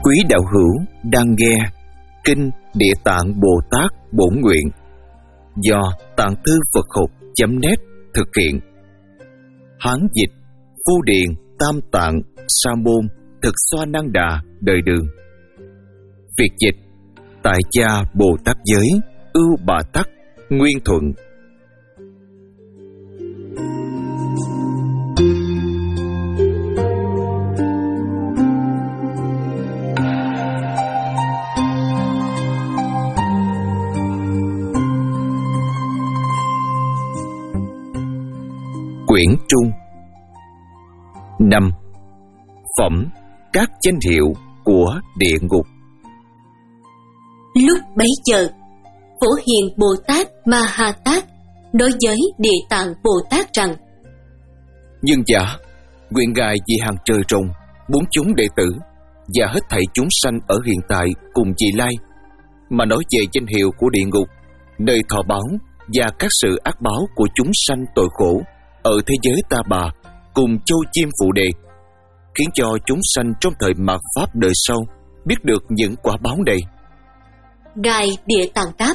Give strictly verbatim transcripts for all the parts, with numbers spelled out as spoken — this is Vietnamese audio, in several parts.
Quý đạo hữu đang nghe Kinh Địa Tạng Bồ Tát Bổn Nguyện do Tạng Thư Phật Học chấm net thực hiện. Hán dịch Phu Điền Tam Tạng Sa Môn Thực Xoa Năng Đà Đời Đường. Việt dịch Tại Gia Bồ Tát Giới Ưu Bà Tắc Nguyên Thuận. Quyển Trung. Năm. Phẩm các danh hiệu của địa ngục. Lúc bấy giờ, Phổ Hiền Bồ Tát Ma Ha Tát đối với Địa Tạng Bồ Tát rằng: Nhưng giả, nguyện ngài vì hàng trời rồng, bốn chúng đệ tử và hết thảy chúng sanh ở hiện tại cùng vị lai, mà nói về danh hiệu của địa ngục, nơi thọ báo và các sự ác báo của chúng sanh tội khổ ở thế giới Ta Bà cùng châu chim phụ đề, khiến cho chúng sanh trong thời mạt pháp đời sau biết được những quả báo này. Ngài Địa Tạng đáp: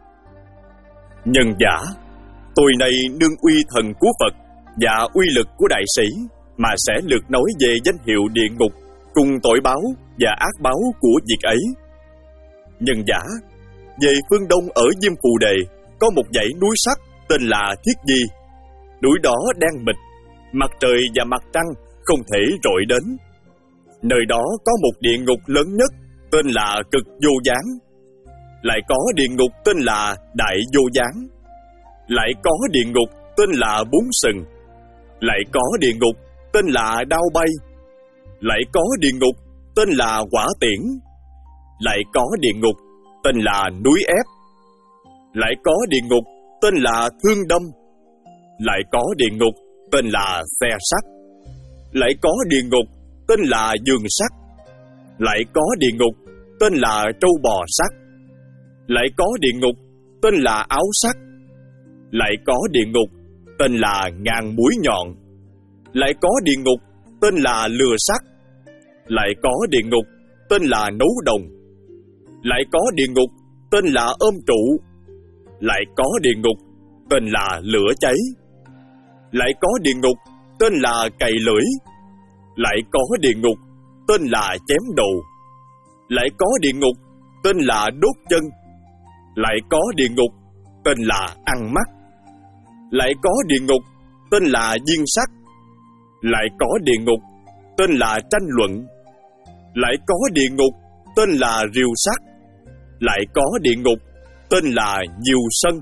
Nhân giả, tôi này nương uy thần của Phật và uy lực của đại sĩ mà sẽ lược nói về danh hiệu địa ngục cùng tội báo và ác báo của việc ấy. Nhân giả, về phương đông ở Diêm Phù Đề có một dãy núi sắt tên là Thiết Di. Núi đó đen mịt, mặt trời và mặt trăng không thể rọi đến. Nơi đó có một địa ngục lớn nhất tên là Cực Vô Gián. Lại có địa ngục tên là Đại Vô Gián. Lại có địa ngục tên là Bốn Sừng. Lại có địa ngục tên là Đao Bay. Lại có địa ngục tên là Quả Tiễn. Lại có địa ngục tên là Núi Ép. Lại có địa ngục tên là Thương Đâm. Lại có địa ngục tên là Xe Sắt. Lại có địa ngục tên là Giường Sắt. Lại có địa ngục tên là Trâu Bò Sắt. Lại có địa ngục tên là Áo Sắt. Lại có địa ngục tên là Ngàn Mũi Nhọn. Lại có địa ngục tên là Lừa Sắt. Lại có địa ngục tên là Nấu Đồng. Lại có địa ngục tên là Ôm Trụ. Lại có địa ngục tên là Lửa Cháy. Lại có địa ngục tên là Cày Lưỡi. Lại có địa ngục tên là Chém Đầu. Lại có địa ngục tên là Đốt Chân. Lại có địa ngục tên là Ăn Mắt. Lại có địa ngục tên là Diên Sắc. Lại có địa ngục tên là Tranh Luận. Lại có địa ngục tên là Rìu Sắt. Lại có địa ngục tên là Nhiều Sân.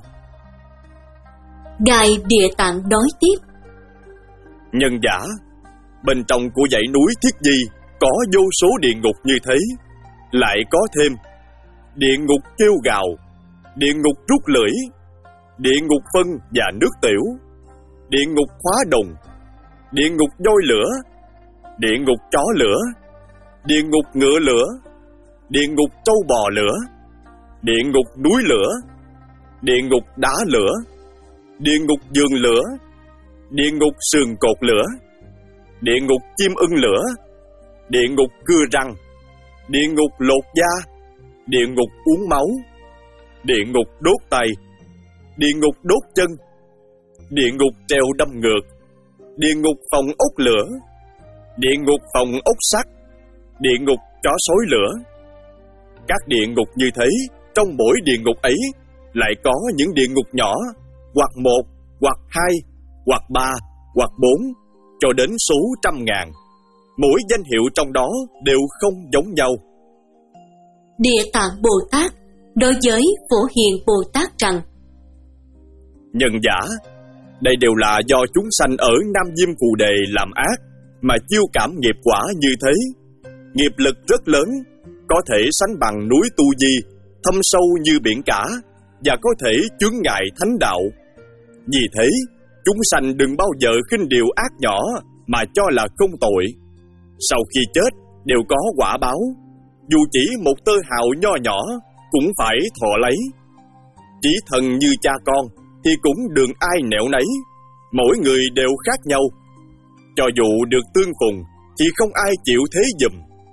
Ngài Địa Tạng nói tiếp: Nhân giả, bên trong của dãy núi Thiết Di có vô số địa ngục như thế. Lại có thêm địa ngục kêu gào, địa ngục rút lưỡi, địa ngục phân và nước tiểu, địa ngục khóa đồng, địa ngục voi lửa, địa ngục chó lửa, địa ngục ngựa lửa, địa ngục trâu bò lửa, địa ngục núi lửa, địa ngục đá lửa, địa ngục giường lửa, địa ngục sườn cột lửa, địa ngục chim ưng lửa, địa ngục cưa răng, địa ngục lột da, địa ngục uống máu, địa ngục đốt tay, địa ngục đốt chân, địa ngục treo đâm ngược, địa ngục phòng ốc lửa, địa ngục phòng ốc sắt, địa ngục chó sói lửa. Các địa ngục như thế, trong mỗi địa ngục ấy lại có những địa ngục nhỏ, hoặc một, hoặc hai, hoặc ba, hoặc bốn, cho đến số trăm ngàn. Mỗi danh hiệu trong đó đều không giống nhau. Địa Tạng Bồ Tát đối với Phổ Hiền Bồ Tát rằng: Nhân giả, đây đều là do chúng sanh ở Nam Diêm Phù Đề làm ác mà chiêu cảm nghiệp quả như thế. Nghiệp lực rất lớn, có thể sánh bằng núi Tu Di, thâm sâu như biển cả, và có thể chướng ngại thánh đạo. Vì thế, chúng sanh đừng bao giờ khinh điều ác nhỏ mà cho là không tội. Sau khi chết đều có quả báo, dù chỉ một tơ hào nho nhỏ cũng phải thọ lấy. Chỉ thần như cha con thì cũng đường ai nẻo nấy, mỗi người đều khác nhau. Cho dù được tương phùng thì không ai chịu thế giùm.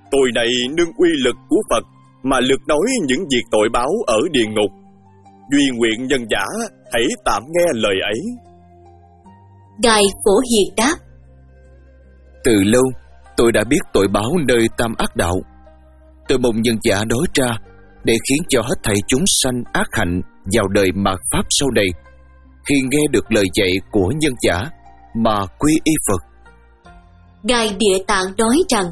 Tôi này nương uy lực của Phật mà lược nói những việc tội báo ở địa ngục. Duy nguyện nhân giả hãy tạm nghe lời ấy. Ngài Phổ Hiền đáp: Từ lâu tôi đã biết tội báo nơi tam ác đạo. Tôi mong nhân giả nói ra để khiến cho hết thảy chúng sanh ác hạnh vào đời mạt pháp sau này, khi nghe được lời dạy của nhân giả mà quy y Phật. Ngài Địa Tạng nói rằng: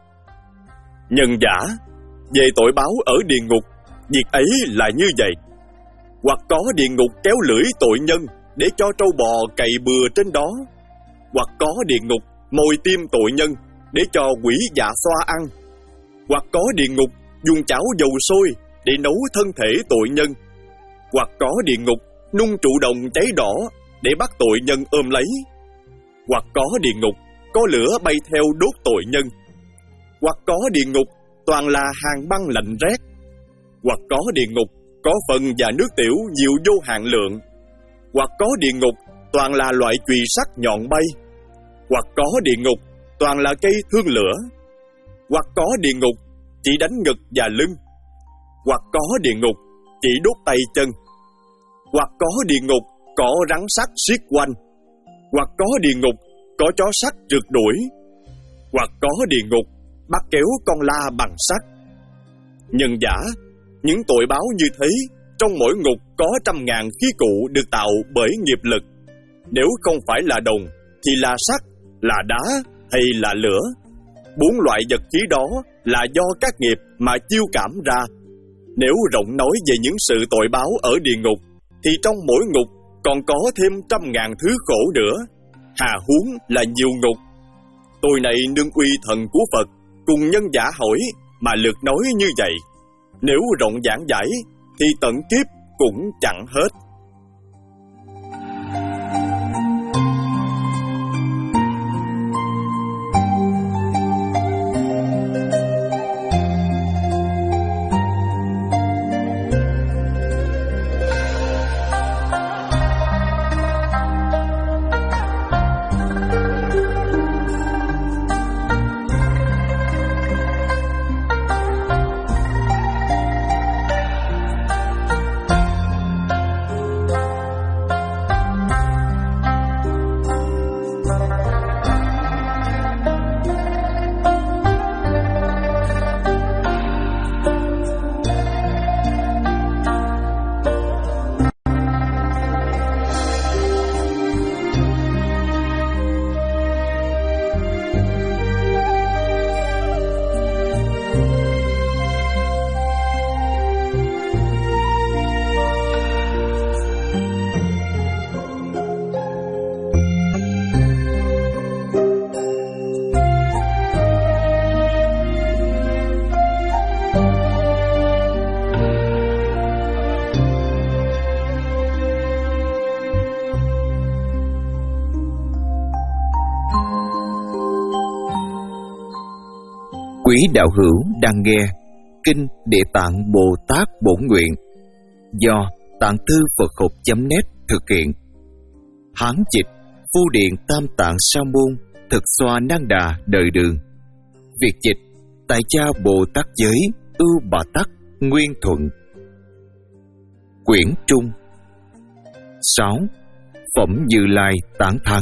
Nhân giả, về tội báo ở địa ngục, việc ấy là như vậy. Hoặc có địa ngục kéo lưỡi tội nhân để cho trâu bò cày bừa trên đó, hoặc có địa ngục mồi tim tội nhân để cho quỷ dạ xoa ăn, hoặc có địa ngục dùng chảo dầu sôi để nấu thân thể tội nhân, hoặc có địa ngục nung trụ đồng cháy đỏ để bắt tội nhân ôm lấy, hoặc có địa ngục có lửa bay theo đốt tội nhân, hoặc có địa ngục toàn là hàng băng lạnh rét, hoặc có địa ngục có phần và nước tiểu nhiều vô hạn lượng, hoặc có địa ngục toàn là loại chùy sắt nhọn bay, hoặc có địa ngục toàn là cây thương lửa, hoặc có địa ngục chỉ đánh ngực và lưng, hoặc có địa ngục chỉ đốt tay chân, hoặc có địa ngục có rắn sắt xiết quanh, hoặc có địa ngục có chó sắt rượt đuổi, hoặc có địa ngục bắt kéo con la bằng sắt. Nhân giả, những tội báo như thế, trong mỗi ngục có trăm ngàn khí cụ được tạo bởi nghiệp lực. Nếu không phải là đồng, thì là sắt, là đá hay là lửa. Bốn loại vật khí đó là do các nghiệp mà chiêu cảm ra. Nếu rộng nói về những sự tội báo ở địa ngục, thì trong mỗi ngục còn có thêm trăm ngàn thứ khổ nữa. Hà huống là nhiều ngục. Tôi này nương uy thần của Phật cùng nhân giả hỏi mà lược nói như vậy. Nếu rộng giảng giải thì tận kiếp cũng chẳng hết. Quý đạo hữu đang nghe Kinh Địa Tạng Bồ Tát Bổn Nguyện do Tạng Thư Phật Học chấm net thực hiện. Hán dịch Phu Điện Tam Tạng Sa Môn Thực Xoa Nan Đà Đời Đường. Việt dịch Tại Cha Bồ Tát Giới Ưu Bà Tắc Nguyên Thuận. Quyển Trung. Sáu. Phẩm Như Lai Tán Thán.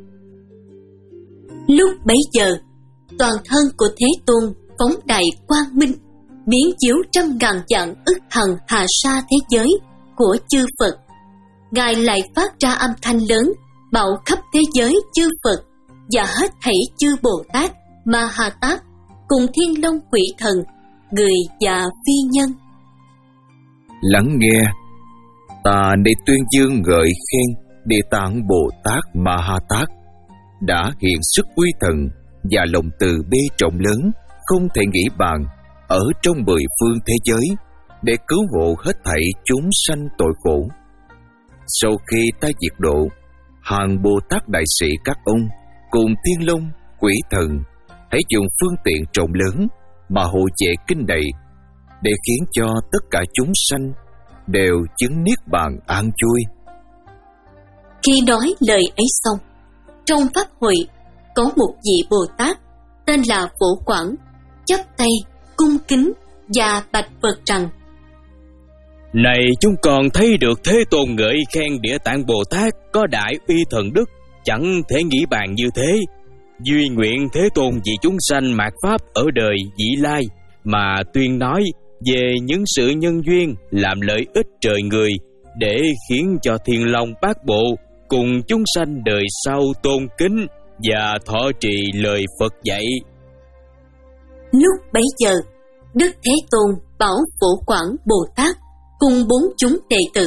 Lúc bấy giờ, toàn thân của Thế Tôn phóng đại quang minh, biến chiếu trăm ngàn vạn ức hằng hà sa thế giới của chư Phật. Ngài lại phát ra âm thanh lớn, bảo khắp thế giới chư Phật và hết thảy chư Bồ Tát, Ma Ha Tát cùng Thiên Long Quỷ Thần, người và phi nhân. Lắng nghe, ta để tuyên dương ngợi khen Địa Tạng Bồ Tát Ma Ha Tát đã hiện sức uy thần và lòng từ bi trọng lớn không thể nghĩ bàn ở trong mười phương thế giới để cứu hộ hết thảy chúng sanh tội khổ. Sau khi ta diệt độ, hàng Bồ Tát đại sĩ các ông cùng Thiên Long Quỷ Thần hãy dùng phương tiện trọng lớn mà hộ vệ kinh này để khiến cho tất cả chúng sanh đều chứng niết bàn an vui. Khi nói lời ấy xong, trong pháp hội có một vị Bồ Tát tên là Phổ Quảng, chắp tay cung kính và bạch Phật rằng: Này chúng con thấy được Thế Tôn ngợi khen Địa Tạng Bồ Tát có đại uy thần đức, chẳng thể nghĩ bàn như thế. Duy nguyện Thế Tôn vì chúng sanh mạt pháp ở đời vị lai mà tuyên nói về những sự nhân duyên làm lợi ích trời người, để khiến cho Thiên Long Bát Bộ cùng chúng sanh đời sau tôn kính và thọ trì lời Phật dạy. Lúc bấy giờ, Đức Thế Tôn bảo Phổ Quảng Bồ Tát cùng bốn chúng đệ tử: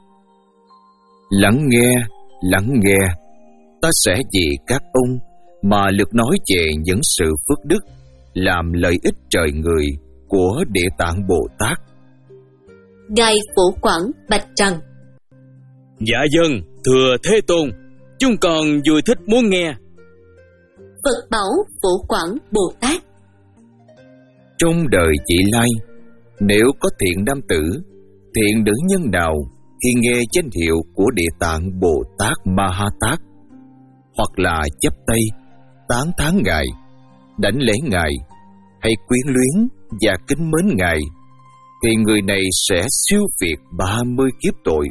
Lắng nghe, lắng nghe, ta sẽ vì các ông mà lược nói về những sự phước đức làm lợi ích trời người của Địa Tạng Bồ Tát. Ngài Phổ Quảng bạch rằng: Dạ vâng, thưa Thế Tôn, chúng con vui thích muốn nghe. Phật bảo Phổ Quảng Bồ Tát: Trong đời vị lai, nếu có thiện nam tử, thiện nữ nhân nào khi nghe danh hiệu của Địa Tạng Bồ Tát Ma Ha Tát, hoặc là chắp tay tán thán Ngài, đảnh lễ Ngài, hay quyến luyến và kính mến Ngài, thì người này sẽ siêu việt ba mươi kiếp tội.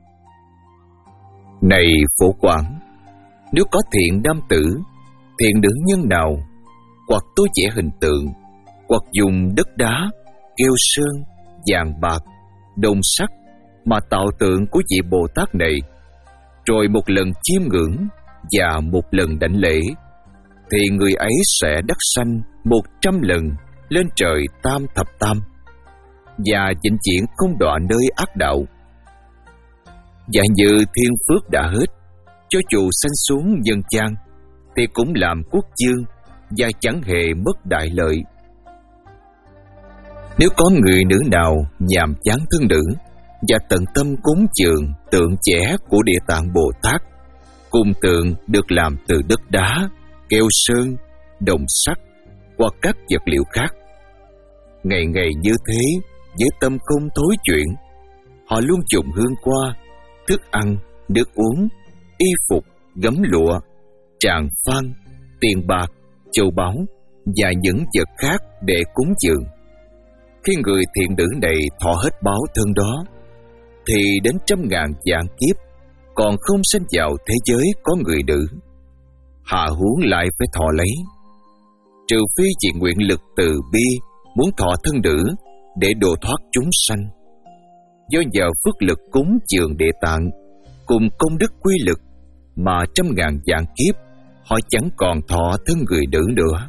Này Phổ Quảng, nếu có thiện nam tử, thiện nữ nhân nào, hoặc tô vẽ hình tượng, hoặc dùng đất đá, keo sơn, vàng bạc, đồng sắt mà tạo tượng của vị Bồ Tát này, rồi một lần chiêm ngưỡng và một lần đảnh lễ, thì người ấy sẽ đắc sanh một trăm lần lên trời tam thập tam, và vĩnh viễn không đọa nơi ác đạo. Và như thiên phước đã hết, cho dù sanh xuống nhân gian, thì cũng làm quốc vương và chẳng hề mất đại lợi. Nếu có người nữ nào nhàm chán thân nữ và tận tâm cúng dường tượng vẽ của Địa Tạng Bồ Tát, cùng tượng được làm từ đất đá, keo sơn, đồng sắt hoặc các vật liệu khác, ngày ngày như thế, với tâm không thối chuyển, họ luôn dùng hương hoa, thức ăn, nước uống, y phục, gấm lụa, tràng phan, tiền bạc, châu báu và những vật khác để cúng dường. Khi người thiện nữ này thọ hết báo thân đó, thì đến trăm ngàn vạn kiếp còn không sanh vào thế giới có người nữ, hạ huống lại phải thọ lấy. Trừ phi chỉ nguyện lực từ bi muốn thọ thân nữ để độ thoát chúng sanh. Do nhờ phước lực cúng dường Địa Tạng cùng công đức quy lực mà trăm ngàn vạn kiếp họ chẳng còn thọ thân người nữ nữa.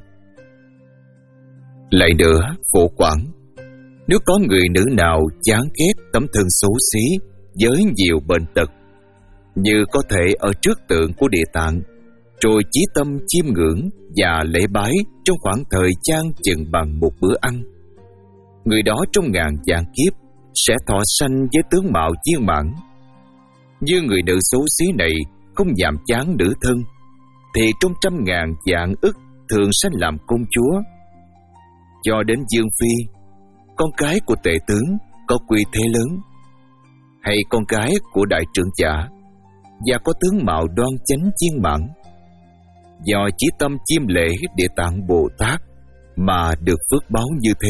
Lại nữa, Phổ Quảng, nếu có người nữ nào chán ghét tấm thân xấu xí với nhiều bệnh tật, như có thể ở trước tượng của Địa Tạng, rồi chí tâm chiêm ngưỡng và lễ bái trong khoảng thời gian chừng bằng một bữa ăn, người đó trong ngàn vạn kiếp sẽ thọ sanh với tướng mạo viên mãn. Như người nữ xấu xí này không nhàm chán nữ thân, thì trong trăm ngàn vạn ức thường sanh làm công chúa. Cho đến Dương Phi, con cái của tể tướng có quy thế lớn, hay con cái của đại trưởng giả và có tướng mạo đoan chánh viên mãn, do chỉ tâm chiêm lễ Địa Tạng Bồ Tát mà được phước báo như thế.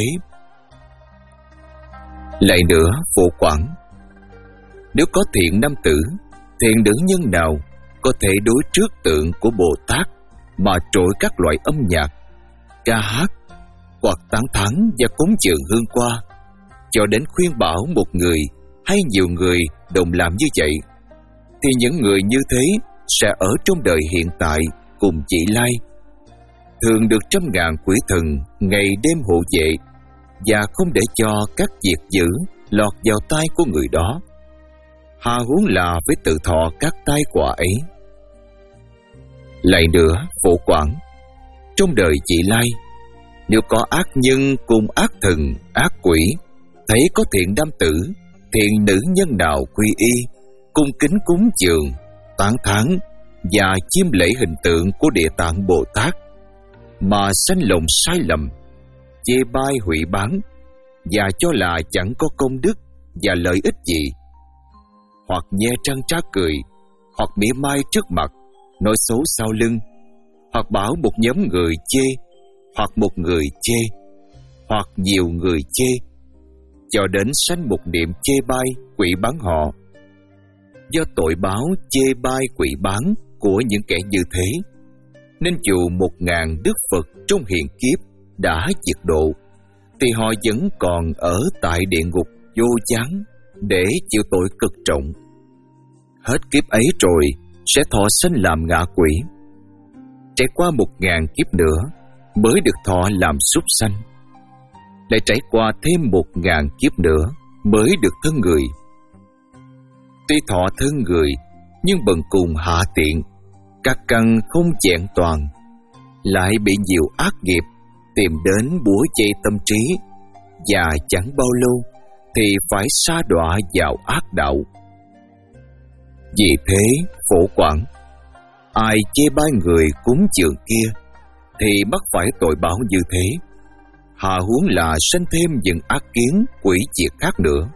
Lại nữa, Phổ Quảng, nếu có thiện nam tử, thiện nữ nhân nào có thể đối trước tượng của Bồ Tát mà trội các loại âm nhạc, ca hát hoặc tán thán và cúng dường hương hoa, cho đến khuyên bảo một người hay nhiều người đồng làm như vậy, thì những người như thế sẽ ở trong đời hiện tại cùng vị lai, thường được trăm ngàn quỷ thần ngày đêm hộ vệ, và không để cho các việc dữ lọt vào tai của người đó, hà huống là với tự thọ các tai họa ấy. Lại nữa, Phổ Quảng, trong đời vị lai, nếu có ác nhân cùng ác thần, ác quỷ, thấy có thiện nam tử, thiện nữ nhân nào quy y, cung kính cúng dường, tán thán và chiêm lễ hình tượng của Địa Tạng Bồ Tát, mà sanh lòng sai lầm, chê bai hủy bán, và cho là chẳng có công đức và lợi ích gì, hoặc nhe răng trá cười, hoặc mỉa mai trước mặt, nói xấu sau lưng, hoặc bảo một nhóm người chê, hoặc một người chê, hoặc nhiều người chê, cho đến sanh một niệm chê bai quỷ bán họ. Do tội báo chê bai quỷ bán của những kẻ như thế, nên dù một ngàn đức Phật trong hiện kiếp đã diệt độ, thì họ vẫn còn ở tại địa ngục vô gián để chịu tội cực trọng. Hết kiếp ấy rồi sẽ thọ sanh làm ngạ quỷ. Trải qua một ngàn kiếp nữa mới được thọ làm súc sanh. Lại trải qua thêm một ngàn kiếp nữa mới được thân người. Tuy thọ thân người, nhưng bần cùng hạ tiện, các căn không vẹn toàn, lại bị nhiều ác nghiệp tìm đến bủa vây tâm trí, và chẳng bao lâu thì phải sa đọa vào ác đạo. Vì thế, Phổ Quảng, ai chê bai người cúng dường kia thì mắc phải tội báo như thế, hà huống là sanh thêm những ác kiến quỷ diệt khác nữa.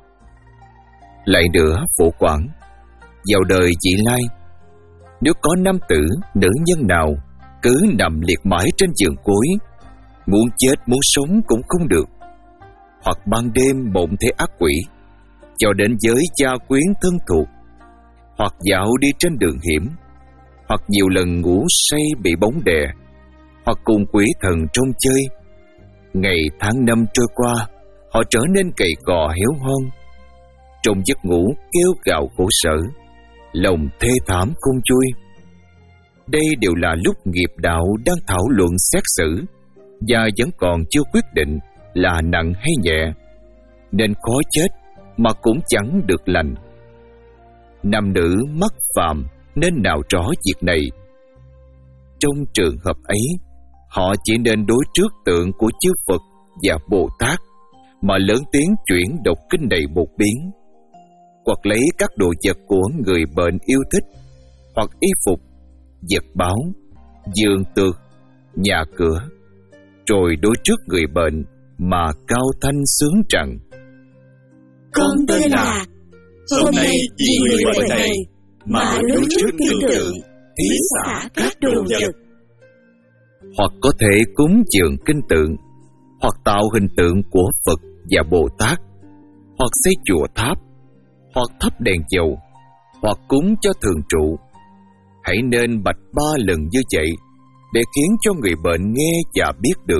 Lại nữa, Phổ Quảng, vào đời vị lai, nếu có nam tử, nữ nhân nào cứ nằm liệt mãi trên giường cối, muốn chết muốn sống cũng không được, hoặc ban đêm mộng thấy ác quỷ, cho đến giới gia quyến thân thuộc, hoặc dạo đi trên đường hiểm, hoặc nhiều lần ngủ say bị bóng đè, hoặc cùng quỷ thần trong chơi, ngày tháng năm trôi qua, họ trở nên cày cò héo hon, trong giấc ngủ kêu gào khổ sở, lòng thê thảm không vui. Đây đều là lúc nghiệp đạo đang thảo luận xét xử, và vẫn còn chưa quyết định là nặng hay nhẹ, nên khó chết mà cũng chẳng được lành. Nam nữ mắc phạm nên nào rõ việc này. Trong trường hợp ấy, họ chỉ nên đối trước tượng của chư Phật và Bồ Tát mà lớn tiếng chuyển đọc kinh này một biến, hoặc lấy các đồ vật của người bệnh yêu thích, hoặc y phục, vật báo, giường tược, nhà cửa, rồi đối trước người bệnh mà cao thanh sướng rằng: Con tên là, hôm nay vì người bệnh này mà đối trước kinh tượng, thí xả các đồ vật. Hoặc có thể cúng dường kinh tượng, hoặc tạo hình tượng của Phật và Bồ Tát, hoặc xây chùa tháp, hoặc thắp đèn dầu, hoặc cúng cho thường trụ. Hãy nên bạch ba lần như vậy để khiến cho người bệnh nghe và biết được.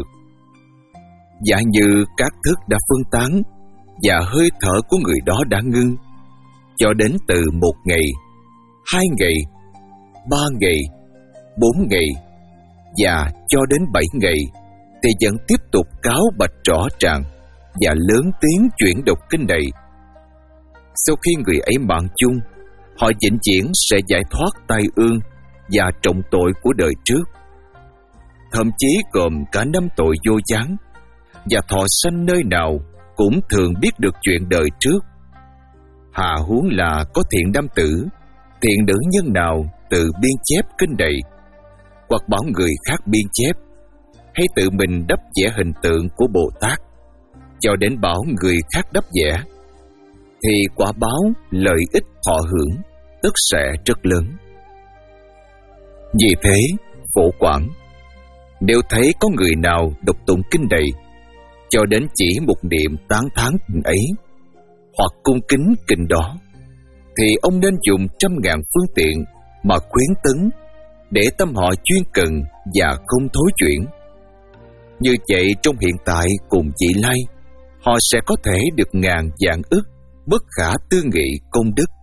Giả như các thức đã phân tán và hơi thở của người đó đã ngưng, cho đến từ một ngày, hai ngày, ba ngày, bốn ngày và cho đến bảy ngày, thì vẫn tiếp tục cáo bạch rõ ràng và lớn tiếng chuyển đọc kinh này. Sau khi người ấy mạng chung, họ vĩnh viễn sẽ giải thoát tai ương và trọng tội của đời trước, thậm chí gồm cả năm tội vô gián, và thọ sanh nơi nào cũng thường biết được chuyện đời trước. Hà huống là có thiện nam tử, thiện nữ nhân nào tự biên chép kinh này, hoặc bảo người khác biên chép, hay tự mình đắp vẽ hình tượng của Bồ Tát, cho đến bảo người khác đắp vẽ, thì quả báo lợi ích thọ hưởng tất sẽ rất lớn. Vì thế, Phổ Quảng, nếu thấy có người nào đọc tụng kinh này, cho đến chỉ một niệm tán thán kinh ấy, hoặc cung kính kinh đó, thì ông nên dùng trăm ngàn phương tiện mà khuyến tấn, để tâm họ chuyên cần và không thối chuyển. Như vậy trong hiện tại cùng vị lai, họ sẽ có thể được ngàn vạn ức bất khả tư nghị công đức.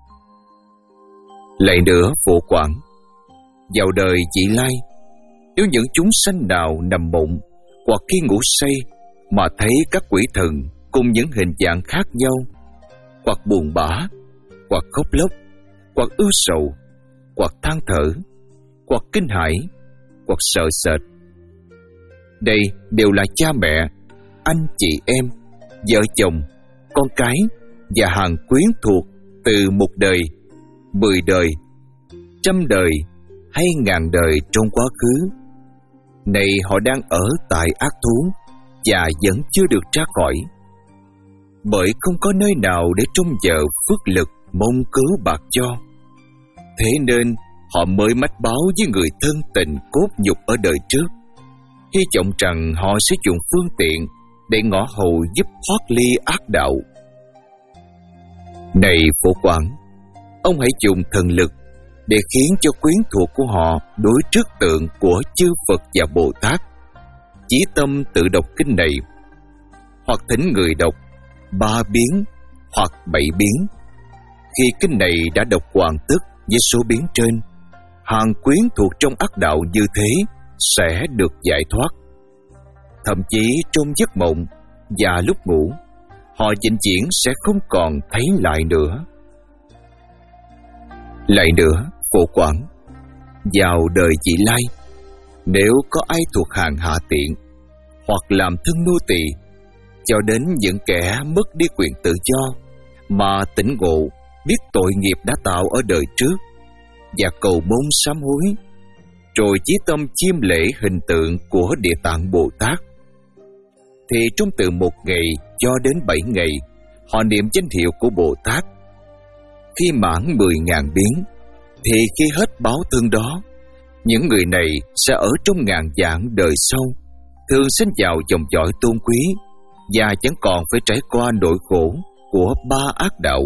Lại nữa, Phổ Quảng, vào đời vị lai, nếu những chúng sanh nào nằm mộng hoặc khi ngủ say mà thấy các quỷ thần cùng những hình dạng khác nhau, hoặc buồn bã, hoặc khóc lóc, hoặc ưu sầu, hoặc than thở, hoặc kinh hãi, hoặc sợ sệt, đây đều là cha mẹ, anh chị em, vợ chồng, con cái và hàng quyến thuộc từ một đời, mười đời, trăm đời hay ngàn đời trong quá khứ. Này họ đang ở tại ác thú và vẫn chưa được ra khỏi, bởi không có nơi nào để trông chờ phước lực mong cứu bạc cho. Thế nên họ mới mách báo với người thân tình cốt nhục ở đời trước, hy vọng rằng họ sẽ dùng phương tiện để ngõ hầu giúp thoát ly ác đạo. Này Phổ Quảng, ông hãy dùng thần lực để khiến cho quyến thuộc của họ đối trước tượng của chư Phật và Bồ Tát, chí tâm tự đọc kinh này, hoặc thỉnh người đọc ba biến hoặc bảy biến. Khi kinh này đã đọc hoàn tất với số biến trên, hàng quyến thuộc trong ác đạo như thế sẽ được giải thoát. Thậm chí trong giấc mộng và lúc ngủ, họ vĩnh viễn sẽ không còn thấy lại nữa. Lại nữa, Phổ Quảng, vào đời vị lai, nếu có ai thuộc hàng hạ tiện hoặc làm thân nô tỳ, cho đến những kẻ mất đi quyền tự do mà tỉnh ngộ, biết tội nghiệp đã tạo ở đời trước và cầu mong sám hối, rồi chí tâm chiêm lễ hình tượng của Địa Tạng Bồ Tát, thì trong từ một ngày cho đến bảy ngày họ niệm danh hiệu của Bồ Tát. Khi mãn mười ngàn biến, thì khi hết báo thân đó, những người này sẽ ở trong ngàn vạn đời sau, thường sinh vào dòng dõi tôn quý và chẳng còn phải trải qua nỗi khổ của ba ác đạo.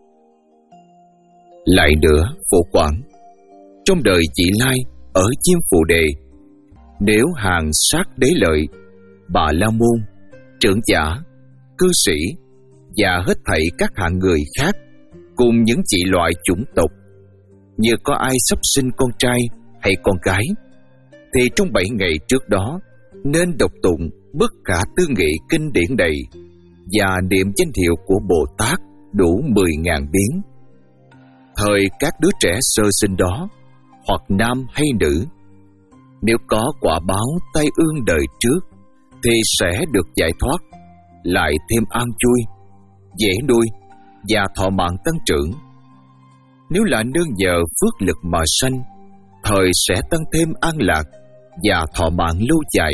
Lại nữa, Phổ Quảng, trong đời vị lai ở Diêm Phù Đề, nếu hàng sát đế lợi, Bà La Môn, trưởng giả, cư sĩ và hết thảy các hạng người khác cùng những chị loại chủng tộc, như có ai sắp sinh con trai hay con gái, thì trong bảy ngày trước đó nên đọc tụng bất khả tư nghị kinh điển đầy và niệm danh hiệu của Bồ Tát đủ mười ngàn biến. Thời các đứa trẻ sơ sinh đó, hoặc nam hay nữ, nếu có quả báo tai ương đời trước, thì sẽ được giải thoát, lại thêm an vui, dễ nuôi và thọ mạng tăng trưởng. Nếu là nương nhờ phước lực mà sanh, thời sẽ tăng thêm an lạc và thọ mạng lâu dài.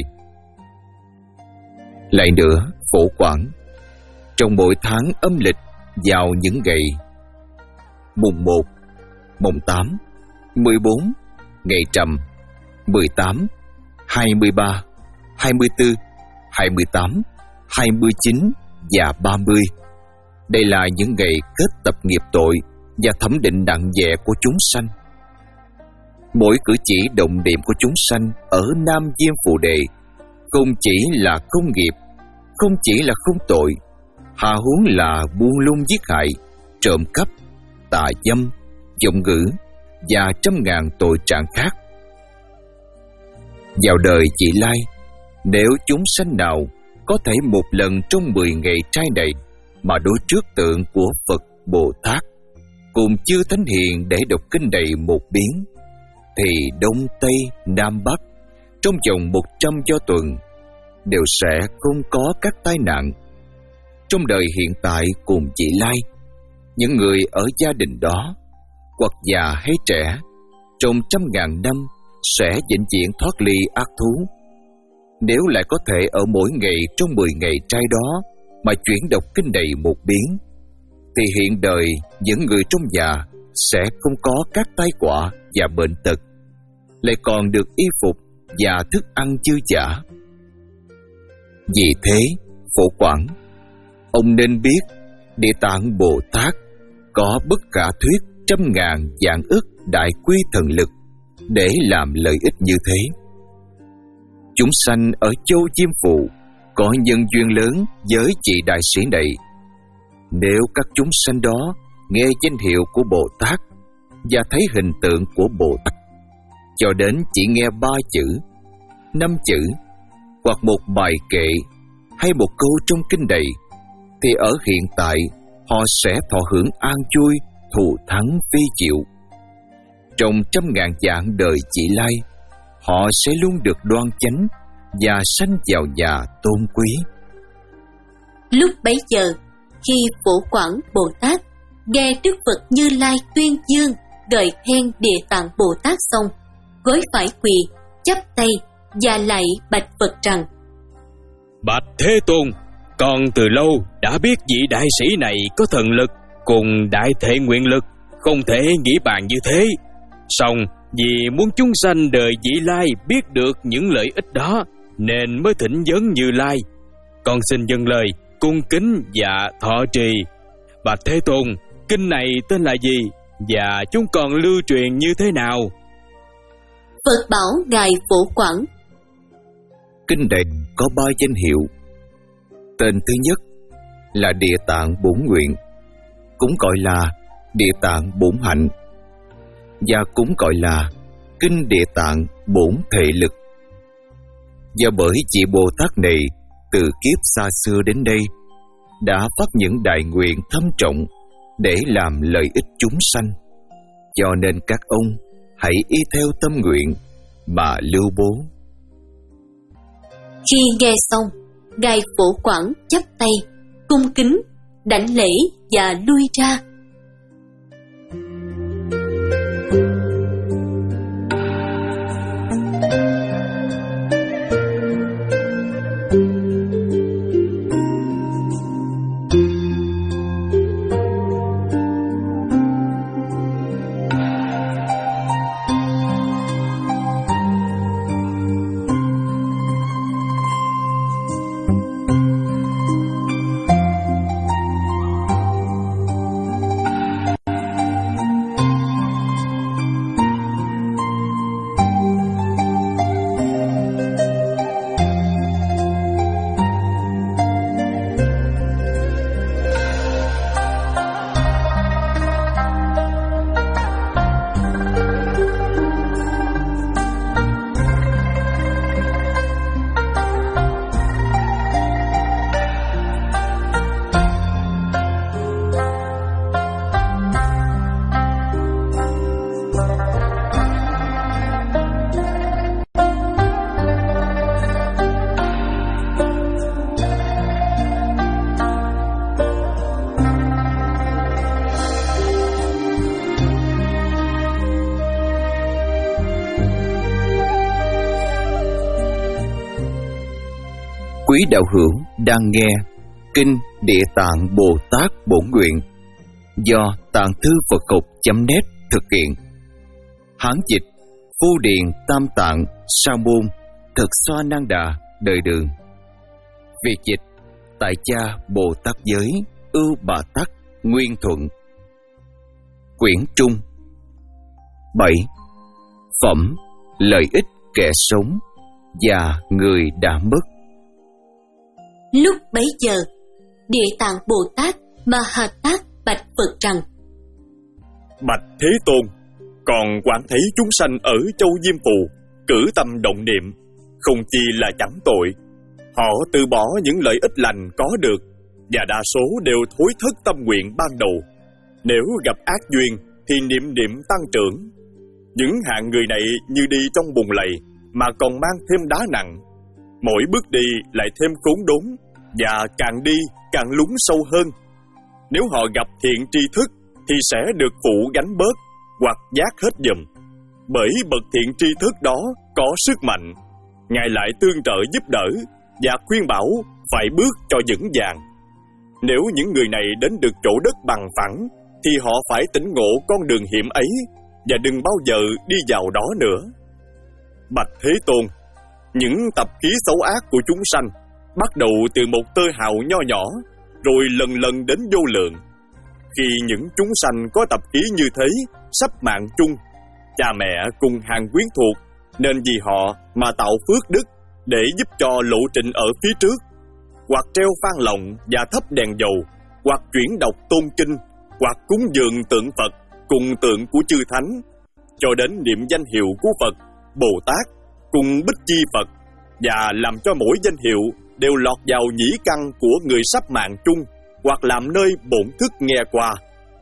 Lại nữa, Phổ Quảng, trong mỗi tháng âm lịch vào những ngày mùng một, mùng tám, mười bốn, ngày Trầm, mười tám, hai mươi ba, hai mươi tư, hai mươi tám, hai mươi chín và ba mươi. Đây là những ngày kết tập nghiệp tội và thẩm định nặng nhẹ của chúng sanh. Mỗi cử chỉ động niệm của chúng sanh ở Nam Diêm Phù Đề không chỉ là không nghiệp, không chỉ là không tội, hà huống là buông lung giết hại, trộm cắp, tà dâm, vọng ngữ và trăm ngàn tội trạng khác. Vào đời vị lai, nếu chúng sanh nào có thể một lần trong mười ngày trai này mà đối trước tượng của Phật Bồ Tát cùng chư thánh hiền để đọc kinh đầy một biến, thì Đông Tây Nam Bắc trong vòng một trăm do tuần đều sẽ không có các tai nạn. Trong đời hiện tại cùng vị lai, những người ở gia đình đó, hoặc già hay trẻ, trong trăm ngàn năm sẽ vĩnh viễn thoát ly ác thú. Nếu lại có thể ở mỗi ngày trong mười ngày trai đó mà chuyển đọc kinh đầy một biến, thì hiện đời những người trong nhà sẽ không có các tai họa và bệnh tật, lại còn được y phục và thức ăn dư dả. Vì thế, Phổ Quảng, ông nên biết Địa Tạng Bồ Tát có bất khả thuyết trăm ngàn vạn ức đại quy thần lực để làm lợi ích như thế. Chúng sanh ở châu Diêm Phù có nhân duyên lớn với vị đại sĩ này. Nếu các chúng sanh đó nghe danh hiệu của Bồ Tát và thấy hình tượng của Bồ Tát, cho đến chỉ nghe ba chữ, năm chữ, hoặc một bài kệ hay một câu trong kinh đầy, thì ở hiện tại họ sẽ thọ hưởng an vui, thù thắng phi diệu. Trong trăm ngàn vạn đời vị lai, họ sẽ luôn được đoan chánh và sanh vào nhà tôn quý. Lúc bấy giờ, khi Phổ Quảng Bồ Tát nghe Đức Phật Như Lai tuyên dương ngợi khen Địa Tạng Bồ Tát xong, gối phải quỳ, chắp tay và lạy bạch Phật rằng: Bạch Thế Tôn, con từ lâu đã biết vị đại sĩ này có thần lực cùng đại thể nguyện lực, không thể nghĩ bàn như thế. Song vì muốn chúng sanh đời vị lai biết được những lợi ích đó, nên mới thỉnh vấn Như Lai. Con xin dâng lời cung kính và thọ trì. Bạch Thế Tôn, kinh này tên là gì và chúng còn lưu truyền như thế nào? Phật bảo ngài Phổ Quảng: Kinh này có ba danh hiệu. Tên thứ nhất là Địa Tạng Bổn Nguyện, cũng gọi là Địa Tạng Bổn Hạnh, và cũng gọi là Kinh Địa Tạng Bổn Thể Lực. Do bởi vị Bồ Tát này từ kiếp xa xưa đến đây đã phát những đại nguyện thâm trọng để làm lợi ích chúng sanh, cho nên các ông hãy y theo tâm nguyện mà lưu bố. Khi nghe xong, ngài Phổ Quảng chắp tay cung kính đảnh lễ và lui ra. Quý đạo hữu đang nghe Kinh Địa Tạng Bồ Tát Bổn Nguyện do Tạng Thư Phật Học chấm net thực hiện. Hán dịch Phu Điền Tam Tạng Sa Môn Thật Xoa Nan Đà Đời Đường. Việt dịch tại cha Bồ Tát Giới Ưu Bà Tắc Nguyên Thuận. Quyển Trung. Bảy. Phẩm lợi ích kẻ sống và người đã mất. Lúc bấy giờ, Địa Tạng Bồ Tát Ma Ha Tát bạch Phật rằng: Bạch Thế Tôn, còn quán thấy chúng sanh ở châu Diêm Phù cử tâm động niệm, không chi là chẳng tội. Họ từ bỏ những lợi ích lành có được, và đa số đều thối thất tâm nguyện ban đầu. Nếu gặp ác duyên thì niệm niệm tăng trưởng. Những hạng người này như đi trong bùn lầy mà còn mang thêm đá nặng. Mỗi bước đi lại thêm khốn đốn, và càng đi càng lún sâu hơn. Nếu họ gặp thiện tri thức thì sẽ được phụ gánh bớt hoặc giác hết giùm. Bởi bậc thiện tri thức đó có sức mạnh, Ngài lại tương trợ giúp đỡ và khuyên bảo phải bước cho vững vàng. Nếu những người này đến được chỗ đất bằng phẳng thì họ phải tỉnh ngộ con đường hiểm ấy và đừng bao giờ đi vào đó nữa. Bạch Thế Tôn, những tập khí xấu ác của chúng sanh bắt đầu từ một tơ hào nho nhỏ, rồi lần lần đến vô lượng. Khi những chúng sanh có tập khí như thế sắp mạng chung, cha mẹ cùng hàng quyến thuộc nên vì họ mà tạo phước đức để giúp cho lộ trình ở phía trước, hoặc treo phan lọng và thắp đèn dầu, hoặc chuyển đọc tôn kinh, hoặc cúng dường tượng Phật cùng tượng của chư thánh, cho đến niệm danh hiệu của Phật, Bồ Tát cùng Bích Chi Phật, và làm cho mỗi danh hiệu đều lọt vào nhĩ căn của người sắp mạng chung, hoặc làm nơi bổn thức nghe qua.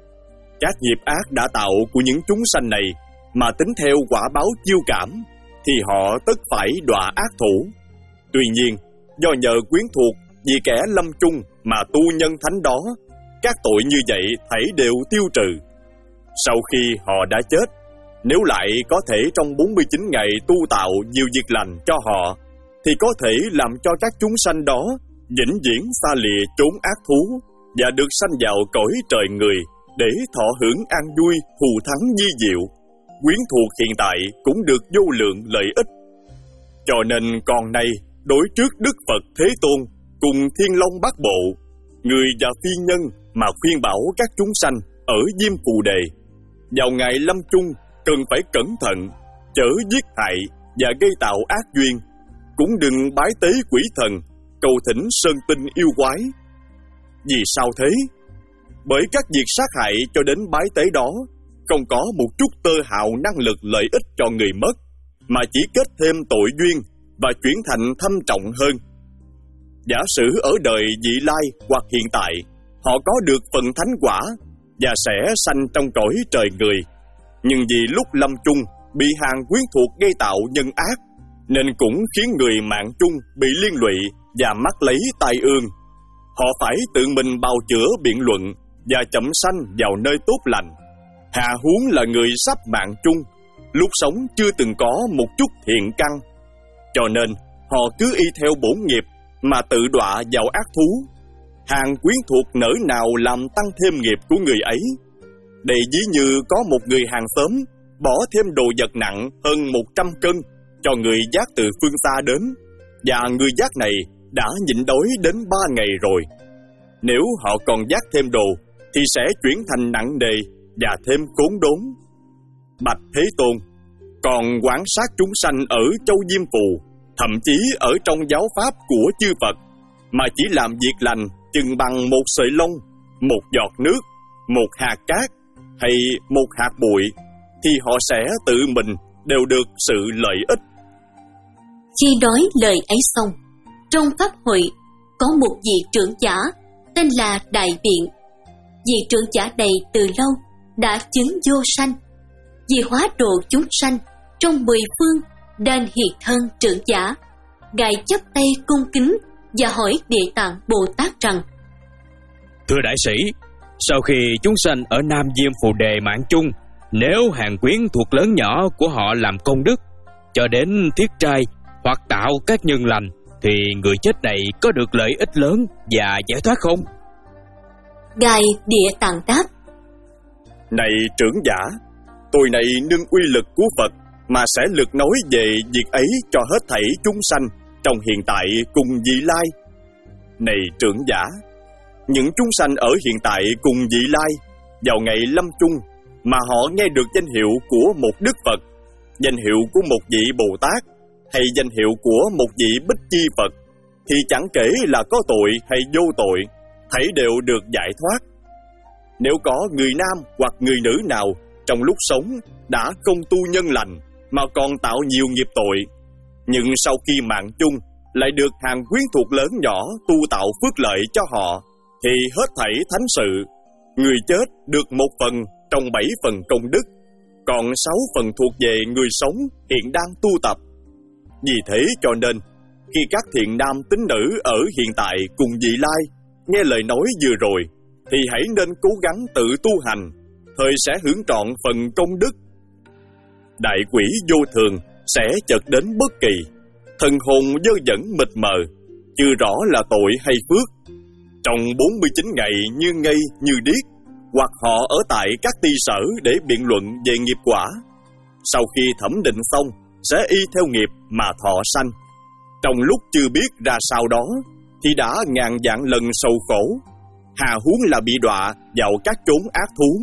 Các nghiệp ác đã tạo của những chúng sanh này mà tính theo quả báo chiêu cảm, thì họ tất phải đọa ác thủ. Tuy nhiên, do nhờ quyến thuộc vì kẻ lâm chung mà tu nhân thánh đó, các tội như vậy thảy đều tiêu trừ. Sau khi họ đã chết, nếu lại có thể trong bốn mươi chín ngày tu tạo nhiều việc lành cho họ, thì có thể làm cho các chúng sanh đó vĩnh viễn xa lìa chốn ác thú và được sanh vào cõi trời người để thọ hưởng an vui, thù thắng di diệu. Quyến thuộc hiện tại cũng được vô lượng lợi ích. Cho nên con nay đối trước Đức Phật Thế Tôn cùng Thiên Long Bát Bộ, người và phi nhân mà khuyên bảo các chúng sanh ở Diêm Phù Đề, vào ngày lâm chung cần phải cẩn thận, chớ giết hại và gây tạo ác duyên, cũng đừng bái tế quỷ thần, cầu thỉnh sơn tinh yêu quái. Vì sao thế? Bởi các việc sát hại cho đến bái tế đó không có một chút tơ hào năng lực lợi ích cho người mất, mà chỉ kết thêm tội duyên và chuyển thành thâm trọng hơn. Giả sử ở đời vị lai hoặc hiện tại, họ có được phần thánh quả và sẽ sanh trong cõi trời người, nhưng vì lúc lâm chung bị hàng quyến thuộc gây tạo nhân ác, nên cũng khiến người mạng chung bị liên lụy và mắc lấy tai ương. Họ phải tự mình bào chữa biện luận và chậm sanh vào nơi tốt lành. Hà huống là người sắp mạng chung, lúc sống chưa từng có một chút thiện căn, cho nên họ cứ y theo bổn nghiệp mà tự đọa vào ác thú. Hàng quyến thuộc nỡ nào làm tăng thêm nghiệp của người ấy. Đây ví như có một người hàng xóm bỏ thêm đồ vật nặng hơn một trăm cân cho người vác từ phương xa đến, và người vác này đã nhịn đói đến ba ngày rồi. Nếu họ còn vác thêm đồ thì sẽ chuyển thành nặng nề và thêm khốn đốn. Bạch Thế Tôn, còn quán sát chúng sanh ở châu Diêm Phù, thậm chí ở trong giáo pháp của chư Phật, mà chỉ làm việc lành chừng bằng một sợi lông, một giọt nước, một hạt cát hay một hạt bụi, thì họ sẽ tự mình đều được sự lợi ích. Khi nói lời ấy xong, trong pháp hội có một vị trưởng giả tên là Đại Biện. Vị trưởng giả này từ lâu đã chứng vô sanh, vì hóa độ chúng sanh trong mười phương đang hiện thân trưởng giả. Ngài chắp tay cung kính và hỏi Địa Tạng Bồ Tát rằng: Thưa đại sĩ, sau khi chúng sanh ở Nam Diêm Phù Đề mạng chung, nếu hàng quyến thuộc lớn nhỏ của họ làm công đức cho đến thiết trai hoặc tạo các nhân lành, thì người chết này có được lợi ích lớn và giải thoát không? Ngài Địa Tạng đáp: Này trưởng giả, tôi này nương uy lực của Phật mà sẽ lược nói về việc ấy cho hết thảy chúng sanh trong hiện tại cùng vị lai. Này trưởng giả, những chúng sanh ở hiện tại cùng vị lai, vào ngày lâm chung mà họ nghe được danh hiệu của một Đức Phật, danh hiệu của một vị Bồ Tát, hay danh hiệu của một vị Bích Chi Phật, thì chẳng kể là có tội hay vô tội, thảy đều được giải thoát. Nếu có người nam hoặc người nữ nào trong lúc sống đã không tu nhân lành mà còn tạo nhiều nghiệp tội, nhưng sau khi mạng chung lại được hàng quyến thuộc lớn nhỏ tu tạo phước lợi cho họ, thì hết thảy thánh sự, người chết được một phần trong bảy phần công đức, còn sáu phần thuộc về người sống hiện đang tu tập. Vì thế cho nên, khi các thiện nam tín nữ ở hiện tại cùng vị lai nghe lời nói vừa rồi, thì hãy nên cố gắng tự tu hành, thời sẽ hưởng trọn phần công đức. Đại quỷ vô thường sẽ chợt đến bất kỳ, thần hồn dơ dẫn mịt mờ, chưa rõ là tội hay phước. Trong bốn mươi chín ngày như ngây như điếc, hoặc họ ở tại các ty sở để biện luận về nghiệp quả. Sau khi thẩm định xong, sẽ y theo nghiệp mà thọ sanh. Trong lúc chưa biết ra sao đó, thì đã ngàn vạn lần sầu khổ, hà huống là bị đọa vào các chốn ác thú.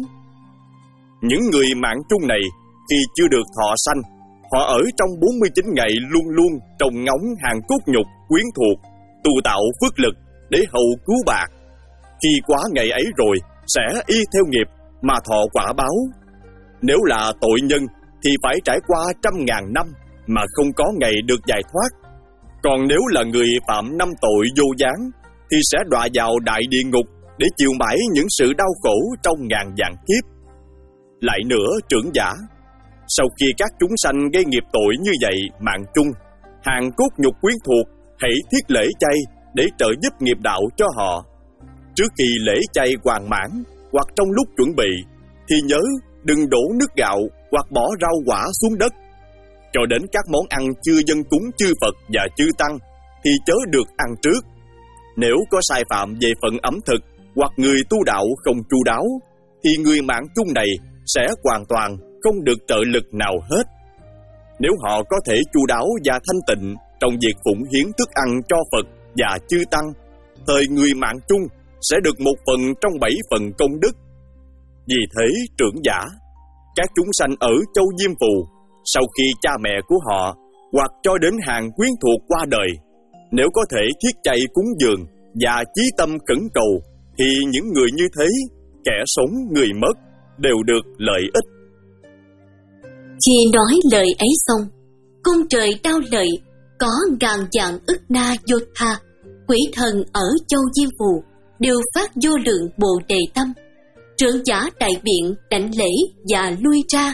Những người mạng chung này, khi chưa được thọ sanh, họ ở trong bốn mươi chín ngày luôn luôn trông ngóng hàng cốt nhục quyến thuộc, tu tạo phước lực để hầu cứu bạc. Khi quá ngày ấy rồi, sẽ y theo nghiệp mà thọ quả báo. Nếu là tội nhân thì phải trải qua trăm ngàn năm mà không có ngày được giải thoát. Còn nếu là người phạm năm tội vô gián thì sẽ đọa vào đại địa ngục để chịu mãi những sự đau khổ trong ngàn vạn kiếp. Lại nữa trưởng giả, sau khi các chúng sanh gây nghiệp tội như vậy mạng chung, hàng cốt nhục quyến thuộc hãy thiết lễ chay để trợ giúp nghiệp đạo cho họ. Trước khi lễ chay hoàn mãn hoặc trong lúc chuẩn bị, thì nhớ đừng đổ nước gạo hoặc bỏ rau quả xuống đất. Cho đến các món ăn chưa dâng cúng chư Phật và chư Tăng thì chớ được ăn trước. Nếu có sai phạm về phần ẩm thực hoặc người tu đạo không chu đáo, thì người mạng chung này sẽ hoàn toàn không được trợ lực nào hết. Nếu họ có thể chu đáo và thanh tịnh trong việc phụng hiến thức ăn cho Phật và chư tăng, thời người mạng chung sẽ được một phần trong bảy phần công đức. Vì thế trưởng giả, các chúng sanh ở châu Diêm Phù, sau khi cha mẹ của họ hoặc cho đến hàng quyến thuộc qua đời, nếu có thể thiết chay cúng dường và chí tâm khẩn cầu, thì những người như thế, kẻ sống người mất, đều được lợi ích. Khi nói lời ấy xong, cung trời đao lợi có ngàn vạn ức na vô tha, quỷ thần ở châu Diêm Phù đều phát vô lượng bồ đề tâm. Trưởng giả đại biện đảnh lễ và lui ra.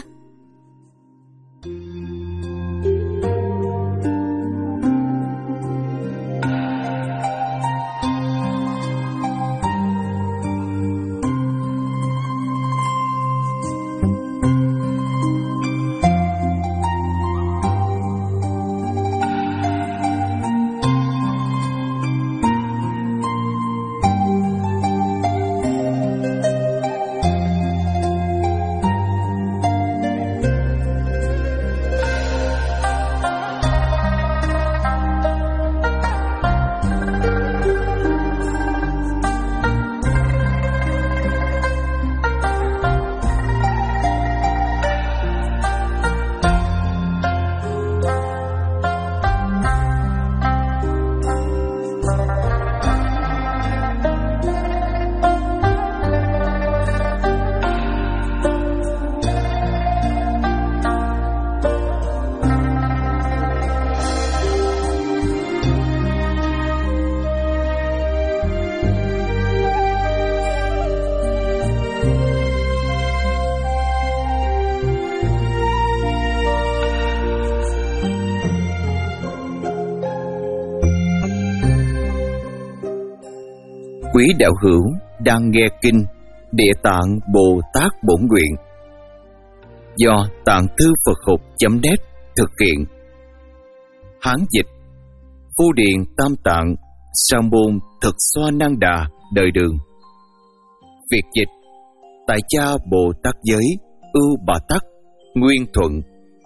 Quý đạo hữu đang nghe kinh Địa Tạng Bồ Tát Bổn Nguyện do Tạng Thư Phật Học chấm net thực hiện. Hán dịch Phu Điền Tam Tạng Sang môn Thực Xoa Năng Đà đời Đường. Việt dịch Tại Cha Bồ Tát Giới Ưu Bà Tắc Nguyên Thuận.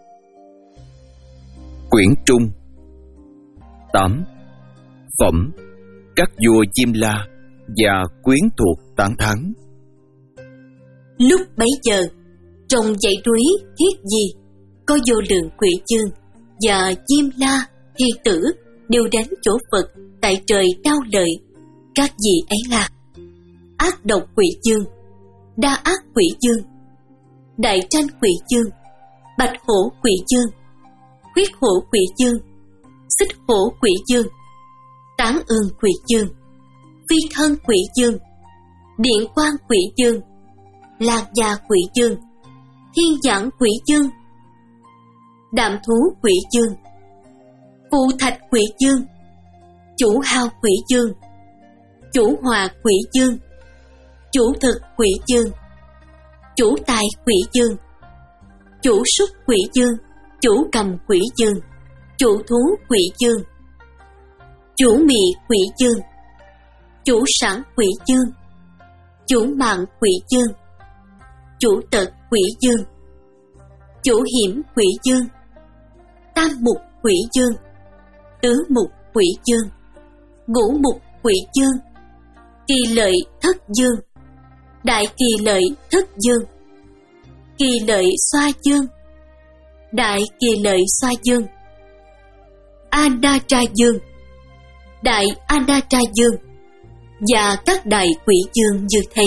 Quyển Trung. Tám. Phẩm Các vua Diêm La và quyến thuộc tán thán. Lúc bấy giờ, trong dãy núi Thiết Di có vô lượng quỷ vương và Diêm La Thiên Tử đều đến chỗ Phật tại trời Đao Lợi. Các vị ấy là Ác Độc Quỷ Vương, Đa Ác Quỷ Vương, Đại Tranh Quỷ Vương, Bạch Hổ Quỷ Vương, Huyết Hổ Quỷ Vương, Xích Hổ Quỷ Vương, Tán Ương Quỷ Vương, Phi Thân Quỷ Vương, Điện Quang Quỷ Vương, Lạc Già Quỷ Vương, Thiên Giảng Quỷ Vương, Đạm Thú Quỷ Vương, Phù Thạch Quỷ Vương, Chủ Hào Quỷ Vương, Chủ Hòa Quỷ Vương, Chủ Thực Quỷ Vương, Chủ Tài Quỷ Vương, Chủ Súc Quỷ Vương, Chủ Cầm Quỷ Vương, Chủ Thú Quỷ Vương, Chủ Mị Quỷ Vương, Chủ Sản Quỷ Vương, Chủ Mạng Quỷ Vương, Chủ Tật Quỷ Vương, Chủ Hiểm Quỷ Vương, Tam Mục Quỷ Vương, Tứ Mục Quỷ Vương, Ngũ Mục Quỷ Vương, Kỳ Lợi Thất Dương, Đại Kỳ Lợi Thất Dương, Kỳ Lợi Xoa Dương, Đại Kỳ Lợi Xoa Dương, Anatra Dương, Đại Anatra Dương và các đại quỷ dương như thế.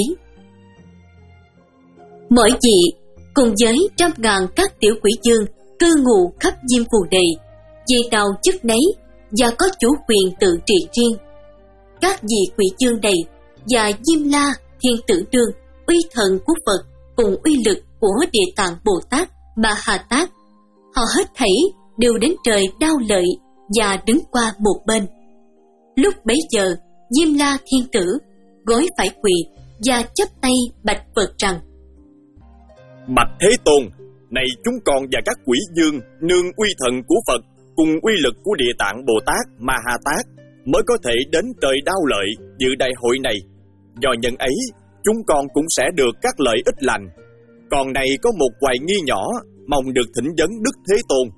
Mỗi vị cùng với trăm ngàn các tiểu quỷ dương cư ngụ khắp Diêm Phù này, vì nào chức nấy và có chủ quyền tự trị riêng. Các vị quỷ dương này và Diêm La Thiên Tử Đương, uy thần của Phật cùng uy lực của Địa Tạng Bồ Tát Ma Ha Tát, họ hết thảy đều đến trời Đao Lợi và đứng qua một bên. Lúc bấy giờ, Diêm La Thiên Tử gối phải quỳ và chắp tay bạch Phật rằng: Bạch Thế Tôn, này chúng con và các quỷ dương nương uy thần của Phật cùng uy lực của Địa Tạng Bồ Tát Ma Ha Tát mới có thể đến trời Đao Lợi dự đại hội này. Do nhân ấy, chúng con cũng sẽ được các lợi ích lành. Còn này có một hoài nghi nhỏ, mong được thỉnh vấn Đức Thế Tôn.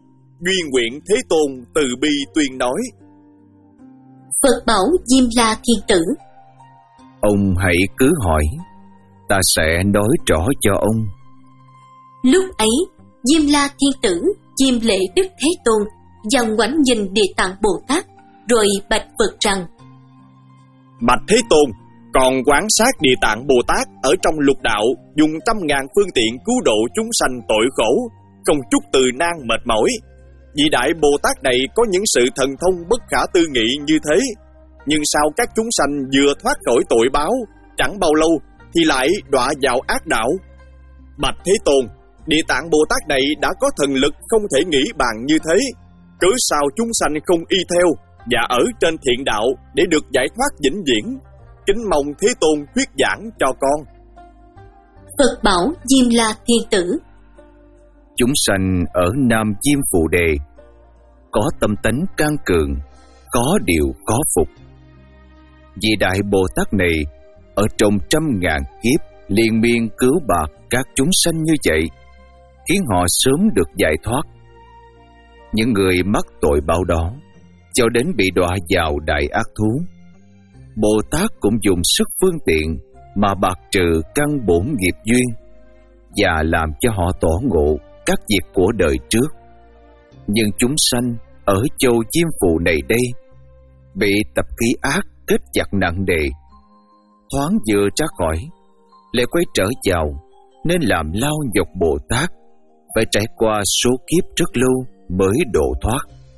duy nguyện Thế Tôn từ bi tuyên nói. Phật bảo Diêm La Thiên Tử: Ông hãy cứ hỏi, ta sẽ nói rõ cho ông. Lúc ấy, Diêm La Thiên Tử chiêm lễ Đức Thế Tôn và ngoảnh nhìn Địa Tạng Bồ Tát, rồi bạch Phật rằng: Bạch Thế Tôn, còn quán sát Địa Tạng Bồ Tát ở trong lục đạo, dùng trăm ngàn phương tiện cứu độ chúng sanh tội khổ, không chút từ nan mệt mỏi. Vị đại Bồ Tát này có những sự thần thông bất khả tư nghị như thế, nhưng sao các chúng sanh vừa thoát khỏi tội báo, chẳng bao lâu thì lại đọa vào ác đạo? Bạch Thế Tôn, Địa Tạng Bồ Tát này đã có thần lực không thể nghĩ bàn như thế, cớ sao chúng sanh không y theo và ở trên thiện đạo để được giải thoát vĩnh viễn? Kính mong Thế Tôn thuyết giảng cho con. Phật bảo Diêm La Thiên Tử: Chúng sanh ở Nam Diêm Phù Đề có tâm tánh can cường, khó điều khó phục. Vị đại Bồ Tát này ở trong trăm ngàn kiếp liên miên cứu bạc các chúng sanh như vậy, khiến họ sớm được giải thoát. Những người mắc tội báo đó cho đến bị đọa vào đại ác thú, Bồ Tát cũng dùng sức phương tiện mà bạc trừ căn bổn nghiệp duyên và làm cho họ tỏ ngộ các việc của đời trước. Nhưng chúng sanh ở châu Diêm Phù này đây bị tập khí ác kết chặt nặng nề, thoáng vừa ra khỏi lại quay trở vào, nên làm lao nhục Bồ Tát phải trải qua số kiếp rất lâu mới độ thoát.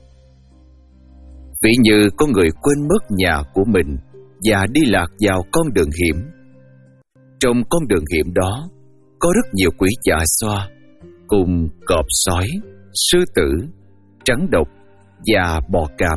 Ví như có người quên mất nhà của mình và đi lạc vào con đường hiểm. Trong con đường hiểm đó có rất nhiều quỷ dạ xoa cùng cọp sói, sư tử, trắng độc và bò cạp.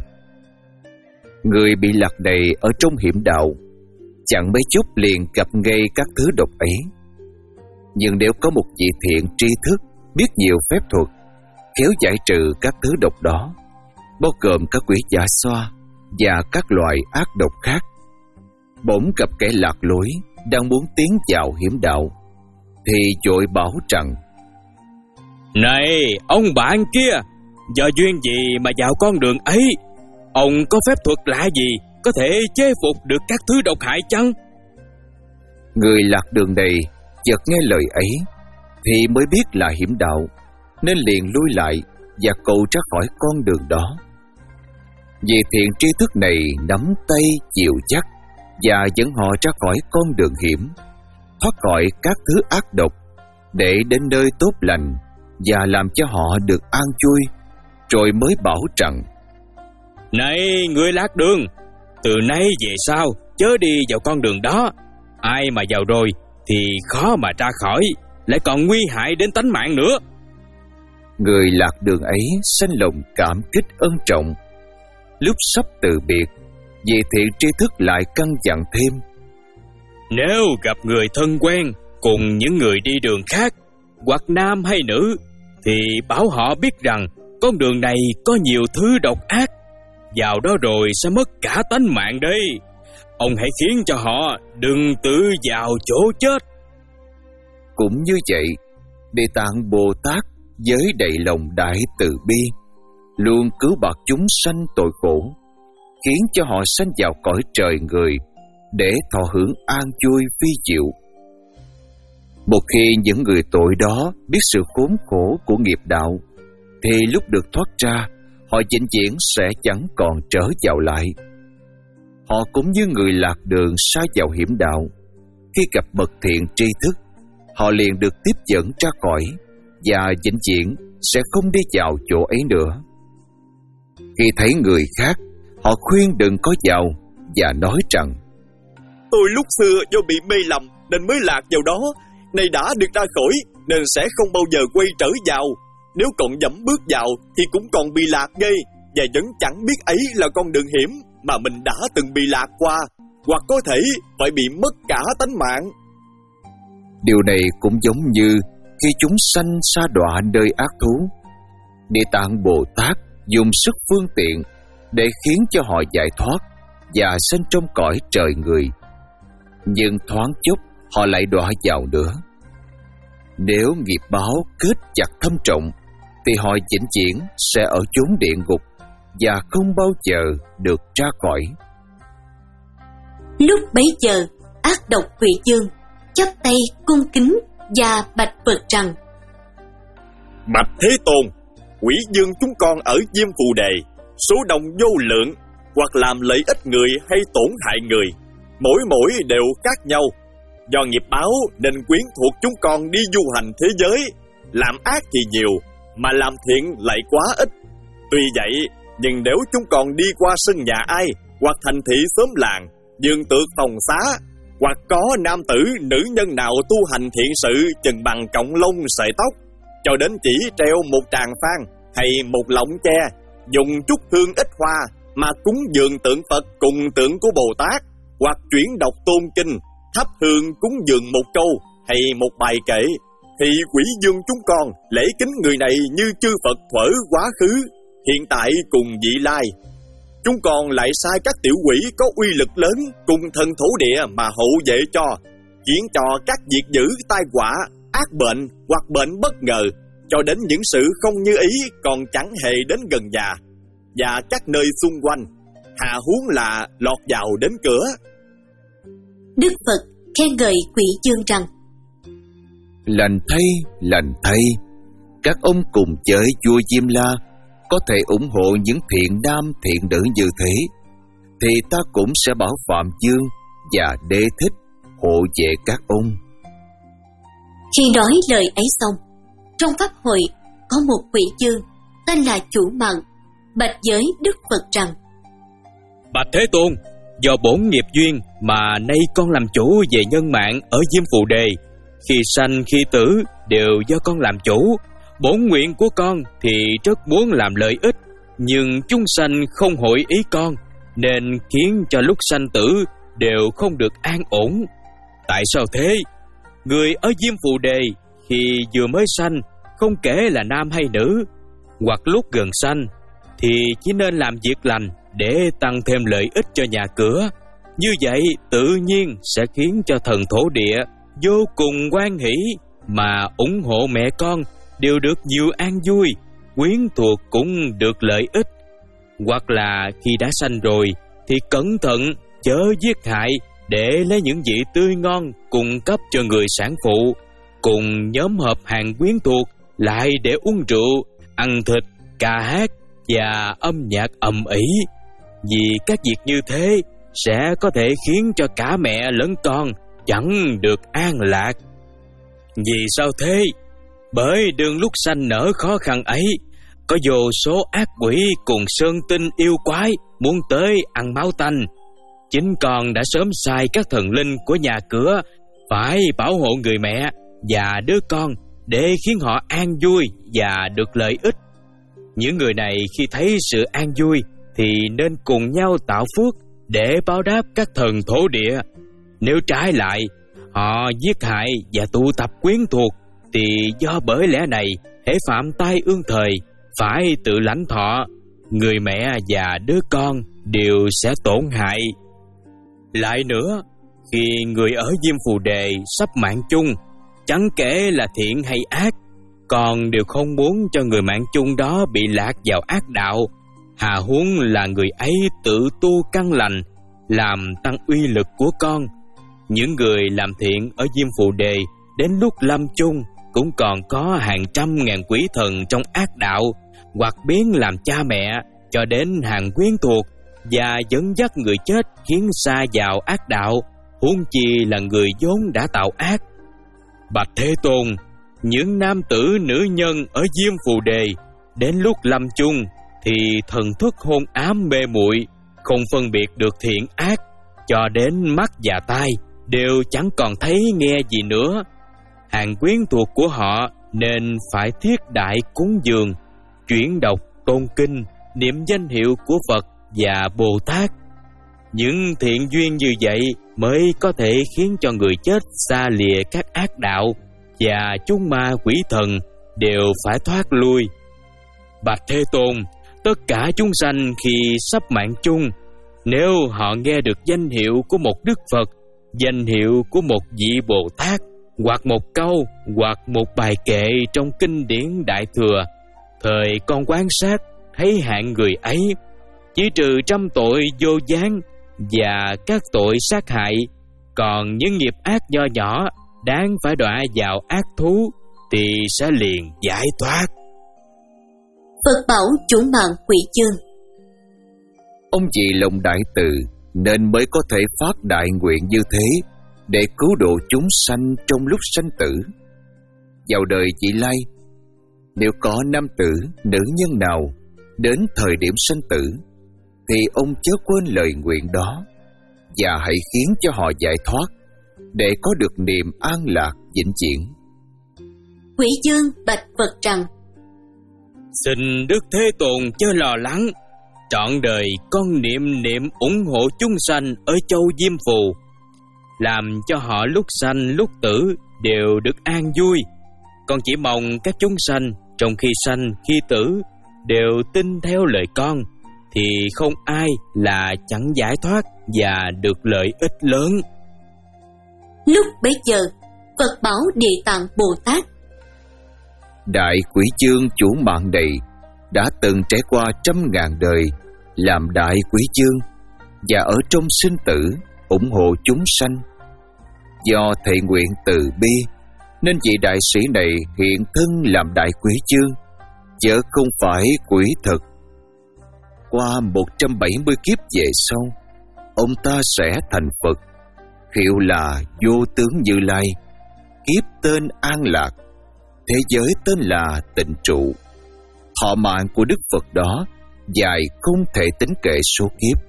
Người bị lạc này ở trong hiểm đạo chẳng mấy chốc liền gặp ngay các thứ độc ấy. Nhưng nếu có một vị thiện tri thức biết nhiều phép thuật, khéo giải trừ các thứ độc đó, bao gồm các quỷ dạ xoa và các loại ác độc khác, bỗng gặp kẻ lạc lối đang muốn tiến vào hiểm đạo, thì vội bảo rằng: Này ông bạn kia, do duyên gì mà vào con đường ấy? Ông có phép thuật lạ gì có thể chế phục được các thứ độc hại chăng? Người lạc đường này chợt nghe lời ấy thì mới biết là hiểm đạo, nên liền lui lại và cầu ra khỏi con đường đó. Vị thiện tri thức này nắm tay dìu dắt và dẫn họ ra khỏi con đường hiểm, thoát khỏi các thứ ác độc để đến nơi tốt lành và làm cho họ được an vui, rồi mới bảo rằng: Này người lạc đường, từ nay về sau chớ đi vào con đường đó. Ai mà vào rồi thì khó mà ra khỏi, lại còn nguy hại đến tánh mạng nữa. Người lạc đường ấy sanh lòng cảm kích ân trọng. Lúc sắp từ biệt, vị thiện tri thức lại căn dặn thêm: Nếu gặp người thân quen cùng những người đi đường khác, hoặc nam hay nữ, thì bảo họ biết rằng con đường này có nhiều thứ độc ác, vào đó rồi sẽ mất cả tánh mạng đây. Ông hãy khiến cho họ đừng tự vào chỗ chết. Cũng như vậy, Địa Tạng Bồ Tát với đầy lòng đại từ bi luôn cứu bạc chúng sanh tội khổ, khiến cho họ sanh vào cõi trời người để thọ hưởng an vui vi diệu. Một khi những người tội đó biết sự khốn khổ của nghiệp đạo, thì lúc được thoát ra, họ vĩnh viễn sẽ chẳng còn trở vào lại. Họ cũng như người lạc đường sa vào hiểm đạo, khi gặp bậc thiện tri thức, họ liền được tiếp dẫn ra khỏi và vĩnh viễn sẽ không đi vào chỗ ấy nữa. Khi thấy người khác, họ khuyên đừng có vào và nói rằng: Tôi lúc xưa do bị mê lầm nên mới lạc vào đó, nay đã được ra khỏi nên sẽ không bao giờ quay trở vào. Nếu còn dẫm bước vào thì cũng còn bị lạc ngay, và vẫn chẳng biết ấy là con đường hiểm mà mình đã từng bị lạc qua, hoặc có thể phải bị mất cả tánh mạng. Điều này cũng giống như khi chúng sanh sa đọa nơi ác thú, Địa Tạng Bồ Tát dùng sức phương tiện để khiến cho họ giải thoát và sanh trong cõi trời người. Nhưng thoáng chốc họ lại đọa vào nữa. Nếu nghiệp báo kết chặt thâm trọng thì họ vĩnh viễn sẽ ở chốn địa ngục và không bao giờ được ra khỏi. Lúc bấy giờ, ác độc quỷ dương chắp tay cung kính và bạch Phật rằng: Bạch Thế Tôn, quỷ dương chúng con ở Diêm Phù Đề, số đông vô lượng, hoặc làm lợi ích người hay tổn hại người, mỗi mỗi đều khác nhau. Do nghiệp báo nên quyến thuộc chúng con đi du hành thế giới, làm ác thì nhiều, mà làm thiện lại quá ít. Tuy vậy, nhưng nếu chúng con đi qua sân nhà ai, hoặc thành thị xóm làng, vườn tược phòng xá, hoặc có nam tử, nữ nhân nào tu hành thiện sự chừng bằng cọng lông sợi tóc, cho đến chỉ treo một tràng phan hay một lọng tre, dùng chút hương ít hoa mà cúng dường tượng Phật cùng tượng của Bồ Tát, hoặc chuyển đọc tôn kinh, thắp hương cúng dường một câu hay một bài kệ, thì quỷ dương chúng con lễ kính người này như chư Phật thuở quá khứ, hiện tại cùng vị lai. Chúng con lại sai các tiểu quỷ có uy lực lớn cùng thần thổ địa mà hậu vệ cho, khiến cho các việc dữ tai họa, ác bệnh hoặc bệnh bất ngờ, cho đến những sự không như ý còn chẳng hề đến gần nhà, và các nơi xung quanh, hà huống là lọt vào đến cửa. Đức Phật khen ngợi quỷ dương rằng: Lành thay, lành thay, các ông cùng với vua Diêm La có thể ủng hộ những thiện nam thiện nữ như thế, thì ta cũng sẽ bảo Phạm Dương và Đế Thích hộ vệ các ông. Khi nói lời ấy xong, trong pháp hội có một quỷ dương tên là Chủ Mạng bạch với Đức Phật rằng: Bạch Thế Tôn, do bổn nghiệp duyên mà nay con làm chủ về nhân mạng ở Diêm Phù Đề. Khi sanh khi tử đều do con làm chủ. Bổn nguyện của con thì rất muốn làm lợi ích, nhưng chúng sanh không hội ý con, nên khiến cho lúc sanh tử đều không được an ổn. Tại sao thế? Người ở Diêm Phù Đề khi vừa mới sanh, không kể là nam hay nữ, hoặc lúc gần sanh, thì chỉ nên làm việc lành để tăng thêm lợi ích cho nhà cửa. Như vậy tự nhiên sẽ khiến cho thần thổ địa vô cùng hoan hỷ, mà ủng hộ mẹ con đều được nhiều an vui, quyến thuộc cũng được lợi ích. Hoặc là khi đã sanh rồi thì cẩn thận chớ giết hại, để lấy những vị tươi ngon cung cấp cho người sản phụ, cùng nhóm họp hàng quyến thuộc lại để uống rượu, ăn thịt, ca hát và âm nhạc ầm ĩ. Vì các việc như thế sẽ có thể khiến cho cả mẹ lẫn con chẳng được an lạc. Vì sao thế? Bởi đường lúc sanh nở khó khăn ấy, có vô số ác quỷ cùng sơn tinh yêu quái muốn tới ăn máu tanh. Chính con đã sớm sai các thần linh của nhà cửa phải bảo hộ người mẹ và đứa con, để khiến họ an vui và được lợi ích. Những người này khi thấy sự an vui thì nên cùng nhau tạo phước để báo đáp các thần thổ địa. Nếu trái lại, họ giết hại và tụ tập quyến thuộc, thì do bởi lẽ này, hễ phạm tai ương thời, phải tự lãnh thọ. Người mẹ và đứa con đều sẽ tổn hại. Lại nữa, khi người ở Diêm Phù Đề sắp mạng chung, chẳng kể là thiện hay ác, con đều không muốn cho người mạng chung đó bị lạc vào ác đạo. Hà huống là người ấy tự tu căn lành, làm tăng uy lực của con. Những người làm thiện ở Diêm Phù Đề đến lúc lâm chung cũng còn có hàng trăm ngàn quỷ thần trong ác đạo, hoặc biến làm cha mẹ cho đến hàng quyến thuộc, và dẫn dắt người chết khiến xa vào ác đạo, huống chi là người vốn đã tạo ác. Bạch Thế Tôn, những nam tử nữ nhân ở Diêm Phù Đề đến lúc lâm chung thì thần thức hôn ám mê muội, không phân biệt được thiện ác, cho đến mắt và tai đều chẳng còn thấy nghe gì nữa. Hàng quyến thuộc của họ nên phải thiết đại cúng dường, chuyển đọc tôn kinh, niệm danh hiệu của Phật và Bồ Tát. Những thiện duyên như vậy mới có thể khiến cho người chết xa lìa các ác đạo, và chúng ma quỷ thần đều phải thoát lui. Bạch Thế Tôn, tất cả chúng sanh khi sắp mạng chung, nếu họ nghe được danh hiệu của một Đức Phật, danh hiệu của một vị Bồ Tát, hoặc một câu, hoặc một bài kệ trong kinh điển Đại Thừa, Thời con quan sát thấy hạng người ấy chỉ trừ trăm tội vô gián và các tội sát hại, còn những nghiệp ác nho nhỏ đáng phải đọa vào ác thú thì sẽ liền giải thoát. Phật bảo chủ mạng Quỷ Dương: Ông vì lòng đại từ nên mới có thể phát đại nguyện như thế để cứu độ chúng sanh trong lúc sanh tử. Vào đời vị lai, nếu có nam tử, nữ nhân nào đến thời điểm sanh tử, thì ông chớ quên lời nguyện đó và hãy khiến cho họ giải thoát để có được niềm an lạc vĩnh viễn. Quỷ Dương bạch Phật rằng: Xin Đức Thế Tôn chớ lo lắng, trọn đời con niệm niệm ủng hộ chúng sanh ở châu Diêm Phù, làm cho họ lúc sanh lúc tử đều được an vui. Con chỉ mong các chúng sanh trong khi sanh khi tử đều tin theo lời con, thì không ai là chẳng giải thoát và được lợi ích lớn. Lúc bấy giờ, Phật bảo Địa Tạng Bồ Tát: Đại Quỷ Dương chủ mạng này đã từng trải qua trăm ngàn đời làm đại quỷ dương, và ở trong sinh tử ủng hộ chúng sanh. Do thệ nguyện từ bi nên vị đại sĩ này hiện thân làm đại quỷ dương, chớ không phải quỷ thực. Qua một trăm bảy mươi kiếp về sau, ông ta sẽ thành Phật, hiệu là Vô Tướng Như Lai, kiếp tên An Lạc, thế giới tên là Tịnh Trụ. Thọ mạng của Đức Phật đó dài không thể tính kể số kiếp.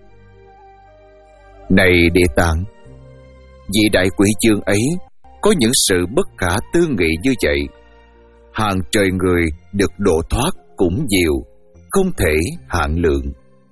Này Địa Tạng, vị đại quỷ dương ấy có những sự bất khả tư nghị như vậy. Hàng trời người được độ thoát cũng nhiều, không thể hạn lượng.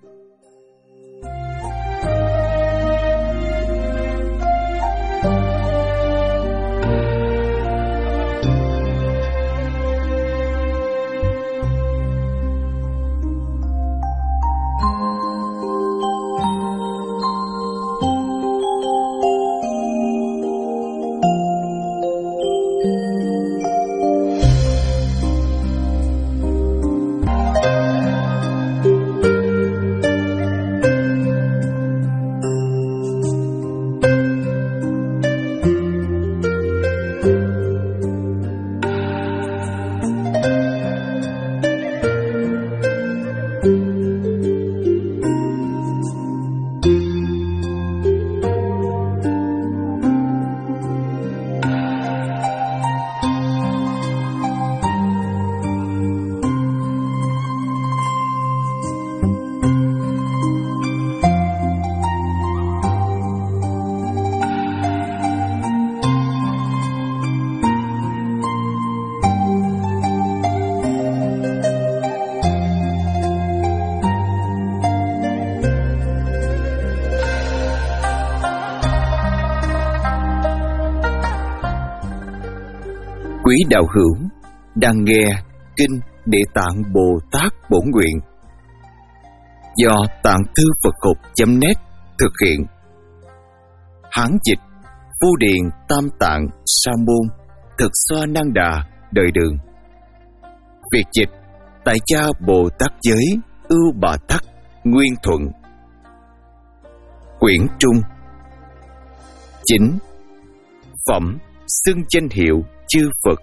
Quý đạo hữu đang nghe Kinh Địa Tạng Bồ Tát Bổn Nguyện do Tạng Thư Phật Học chấm net thực hiện. Hán dịch Phu Điền Tam Tạng Sa Môn Thực Xoa Năng Đà Đời Đường. Việt dịch Tại Cha Bồ Tát Giới Ưu Bà Tắc Nguyên Thuận. Quyển Trung. Chính Phẩm xưng danh hiệu chư Phật.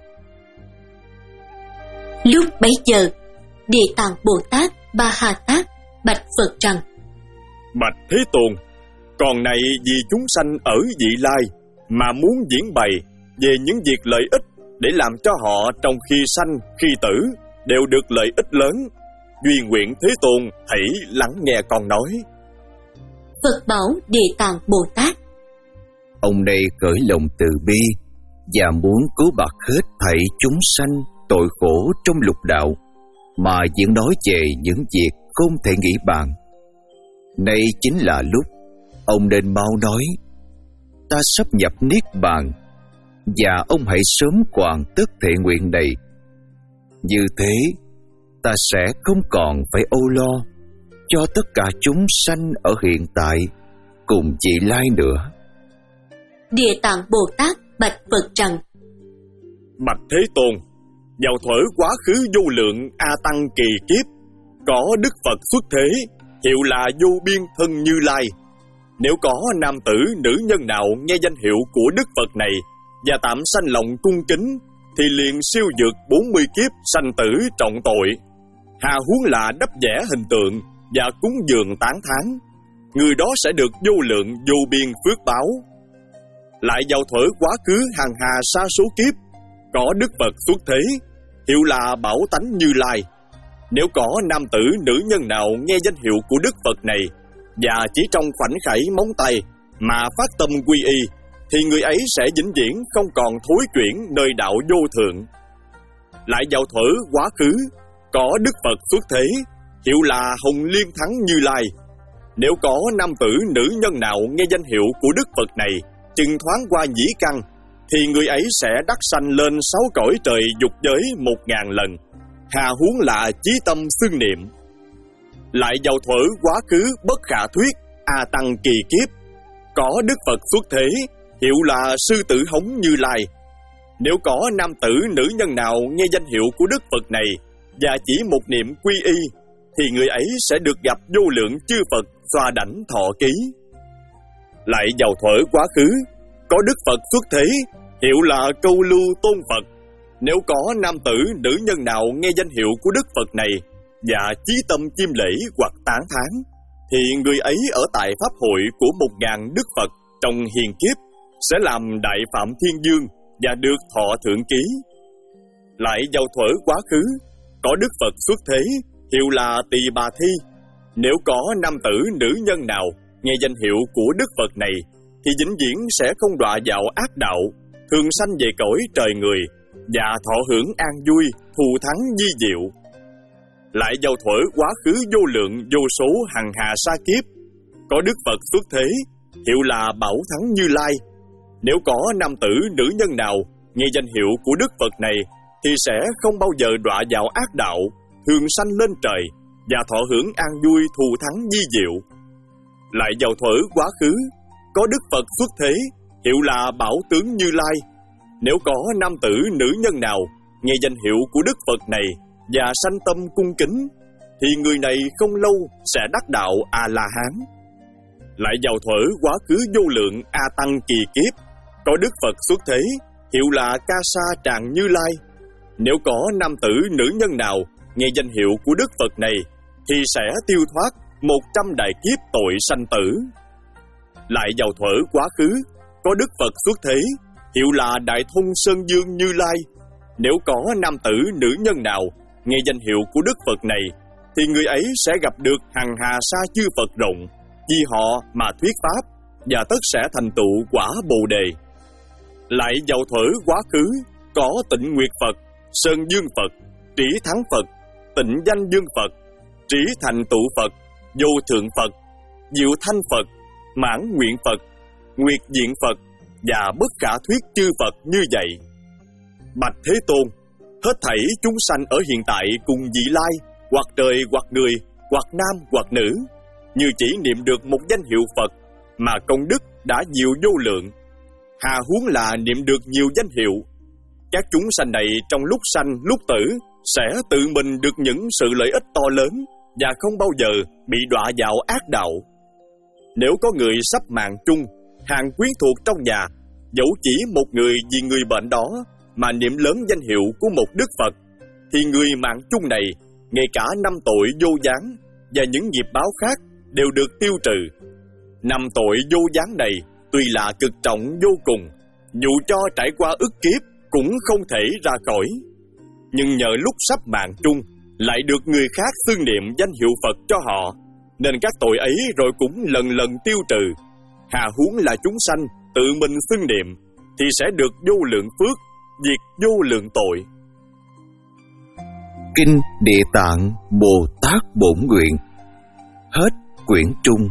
Lúc bấy giờ, Địa Tạng Bồ Tát Ba Ha Tát bạch Phật rằng: Bạch Thế Tôn, còn này vì chúng sanh ở vị lai mà muốn diễn bày về những việc lợi ích để làm cho họ trong khi sanh khi tử đều được lợi ích lớn. Duy nguyện Thế Tôn hãy lắng nghe con nói. Phật bảo Địa Tạng Bồ Tát: Ông đây cởi lòng từ bi và muốn cứu bạc hết thảy chúng sanh tội khổ trong lục đạo, mà diễn nói về những việc không thể nghĩ bàn. Nay chính là lúc ông nên mau nói: Ta sắp nhập niết bàn, và ông hãy sớm hoàn tất thệ nguyện này. Như thế, ta sẽ không còn phải âu lo cho tất cả chúng sanh ở hiện tại cùng vị lai nữa. Địa Tạng Bồ Tát bạch Phật rằng: Bạch Thế Tôn, vào thuở quá khứ vô lượng A Tăng kỳ kiếp, có Đức Phật xuất thế, hiệu là vô biên thân Như Lai. Nếu có nam tử nữ nhân nào nghe danh hiệu của Đức Phật này và tạm sanh lòng cung kính, thì liền siêu vượt bốn mươi kiếp sanh tử trọng tội. Hà huống là đắp vẽ hình tượng và cúng dường tán thán, người đó sẽ được vô lượng vô biên phước báo. Lại vào thuở quá khứ hàng hà sa số kiếp, có Đức Phật xuất thế, hiệu là Bảo Tánh Như Lai. Nếu có nam tử nữ nhân nào nghe danh hiệu của Đức Phật này và chỉ trong khoảnh khải móng tay mà phát tâm quy y, thì người ấy sẽ vĩnh viễn không còn thối chuyển nơi đạo vô thượng. Lại vào thuở quá khứ, có Đức Phật xuất thế, hiệu là Hồng Liên Thắng Như Lai. Nếu có nam tử nữ nhân nào nghe danh hiệu của Đức Phật này chừng thoáng qua nhĩ căn, thì người ấy sẽ đắc sanh lên sáu cõi trời dục giới một ngàn lần. Hà huống là chí tâm xưng niệm. Lại vào thuở quá khứ bất khả thuyết A Tăng kỳ kiếp, có Đức Phật xuất thế, hiệu là Sư Tử Hống Như Lai. Nếu có nam tử nữ nhân nào nghe danh hiệu của Đức Phật này và chỉ một niệm quy y, thì người ấy sẽ được gặp vô lượng chư Phật xoa đảnh thọ ký. Lại vào thuở quá khứ, có Đức Phật xuất thế, hiệu là Câu Lưu Tôn Phật. Nếu có nam tử nữ nhân nào nghe danh hiệu của Đức Phật này và chí tâm chiêm lễ hoặc tán thán, thì người ấy ở tại pháp hội của một ngàn Đức Phật trong hiền kiếp sẽ làm Đại Phạm Thiên Dương và được thọ thượng ký. Lại vào thuở quá khứ, có Đức Phật xuất thế, hiệu là Tỳ Bà Thi. Nếu có nam tử nữ nhân nào nghe danh hiệu của Đức Phật này, thì vĩnh viễn sẽ không đọa vào ác đạo, thường sanh về cõi trời người và thọ hưởng an vui, thù thắng di diệu. Lại vào thuở quá khứ vô lượng vô số hằng hà sa kiếp, có Đức Phật xuất thế, hiệu là Bảo Thắng Như Lai. Nếu có nam tử nữ nhân nào nghe danh hiệu của Đức Phật này, thì sẽ không bao giờ đọa vào ác đạo, thường sanh lên trời và thọ hưởng an vui, thù thắng di diệu. Lại vào thuở quá khứ, có Đức Phật xuất thế, hiệu là Bảo Tướng Như Lai. Nếu có nam tử nữ nhân nào nghe danh hiệu của Đức Phật này và sanh tâm cung kính, thì người này không lâu sẽ đắc đạo A-la-hán. Lại vào thuở quá khứ vô lượng A Tăng kỳ kiếp, có Đức Phật xuất thế, hiệu là Ca Sa Tràng Như Lai. Nếu có nam tử nữ nhân nào nghe danh hiệu của Đức Phật này, thì sẽ tiêu thoát một trăm đại kiếp tội sanh tử. Lại vào thuở quá khứ, có Đức Phật xuất thế, hiệu là Đại Thông Sơn Dương Như Lai. Nếu có nam tử nữ nhân nào nghe danh hiệu của Đức Phật này, thì người ấy sẽ gặp được hằng hà sa chư Phật rộng, vì họ mà thuyết pháp, và tất sẽ thành tựu quả Bồ Đề. Lại vào thuở quá khứ, có Tịnh Nguyệt Phật, Sơn Dương Phật, Trí Thắng Phật, Tịnh Danh Dương Phật, Trí Thành Tụ Phật, Vô Thượng Phật, Diệu Thanh Phật, Mãn Nguyện Phật, Nguyệt Diện Phật và bất khả thuyết chư Phật như vậy. Bạch Thế Tôn, hết thảy chúng sanh ở hiện tại cùng vị lai, hoặc trời hoặc người, hoặc nam hoặc nữ, như chỉ niệm được một danh hiệu Phật mà công đức đã nhiều vô lượng. Hà huống là niệm được nhiều danh hiệu. Các chúng sanh này trong lúc sanh lúc tử sẽ tự mình được những sự lợi ích to lớn và không bao giờ bị đọa vào ác đạo. Nếu có người sắp mạng chung, hàng quyến thuộc trong nhà, dẫu chỉ một người vì người bệnh đó mà niệm lớn danh hiệu của một Đức Phật, thì người mạng chung này, ngay cả năm tội vô gián và những nghiệp báo khác đều được tiêu trừ. Năm tội vô gián này tuy là cực trọng vô cùng, dù cho trải qua ức kiếp cũng không thể ra khỏi. Nhưng nhờ lúc sắp mạng chung lại được người khác xưng niệm danh hiệu Phật cho họ, nên các tội ấy rồi cũng lần lần tiêu trừ. Hà huống là chúng sanh tự mình xưng niệm, thì sẽ được vô lượng phước, diệt vô lượng tội. Kinh Địa Tạng Bồ Tát Bổn Nguyện. Hết quyển trung.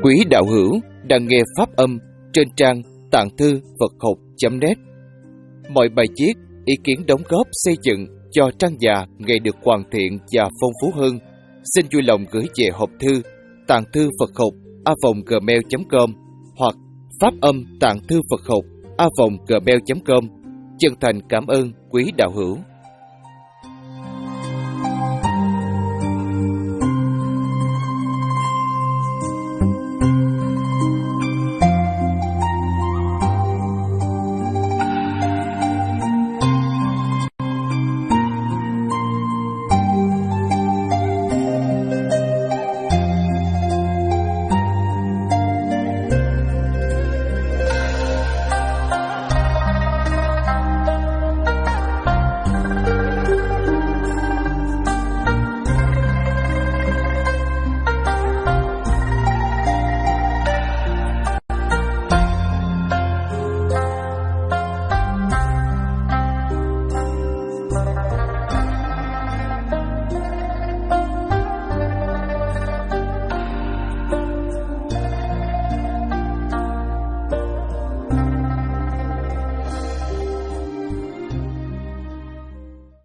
Quý đạo hữu đang nghe pháp âm trên trang tạng thư Phật học chấm net. Mọi bài viết, ý kiến đóng góp xây dựng cho trang già ngày được hoàn thiện và phong phú hơn, xin vui lòng gửi về hộp thư tạng thư Phật học a vòng gmail chấm com hoặc pháp âm tạng thư Phật học a vòng gmail chấm com. Chân thành cảm ơn quý đạo hữu.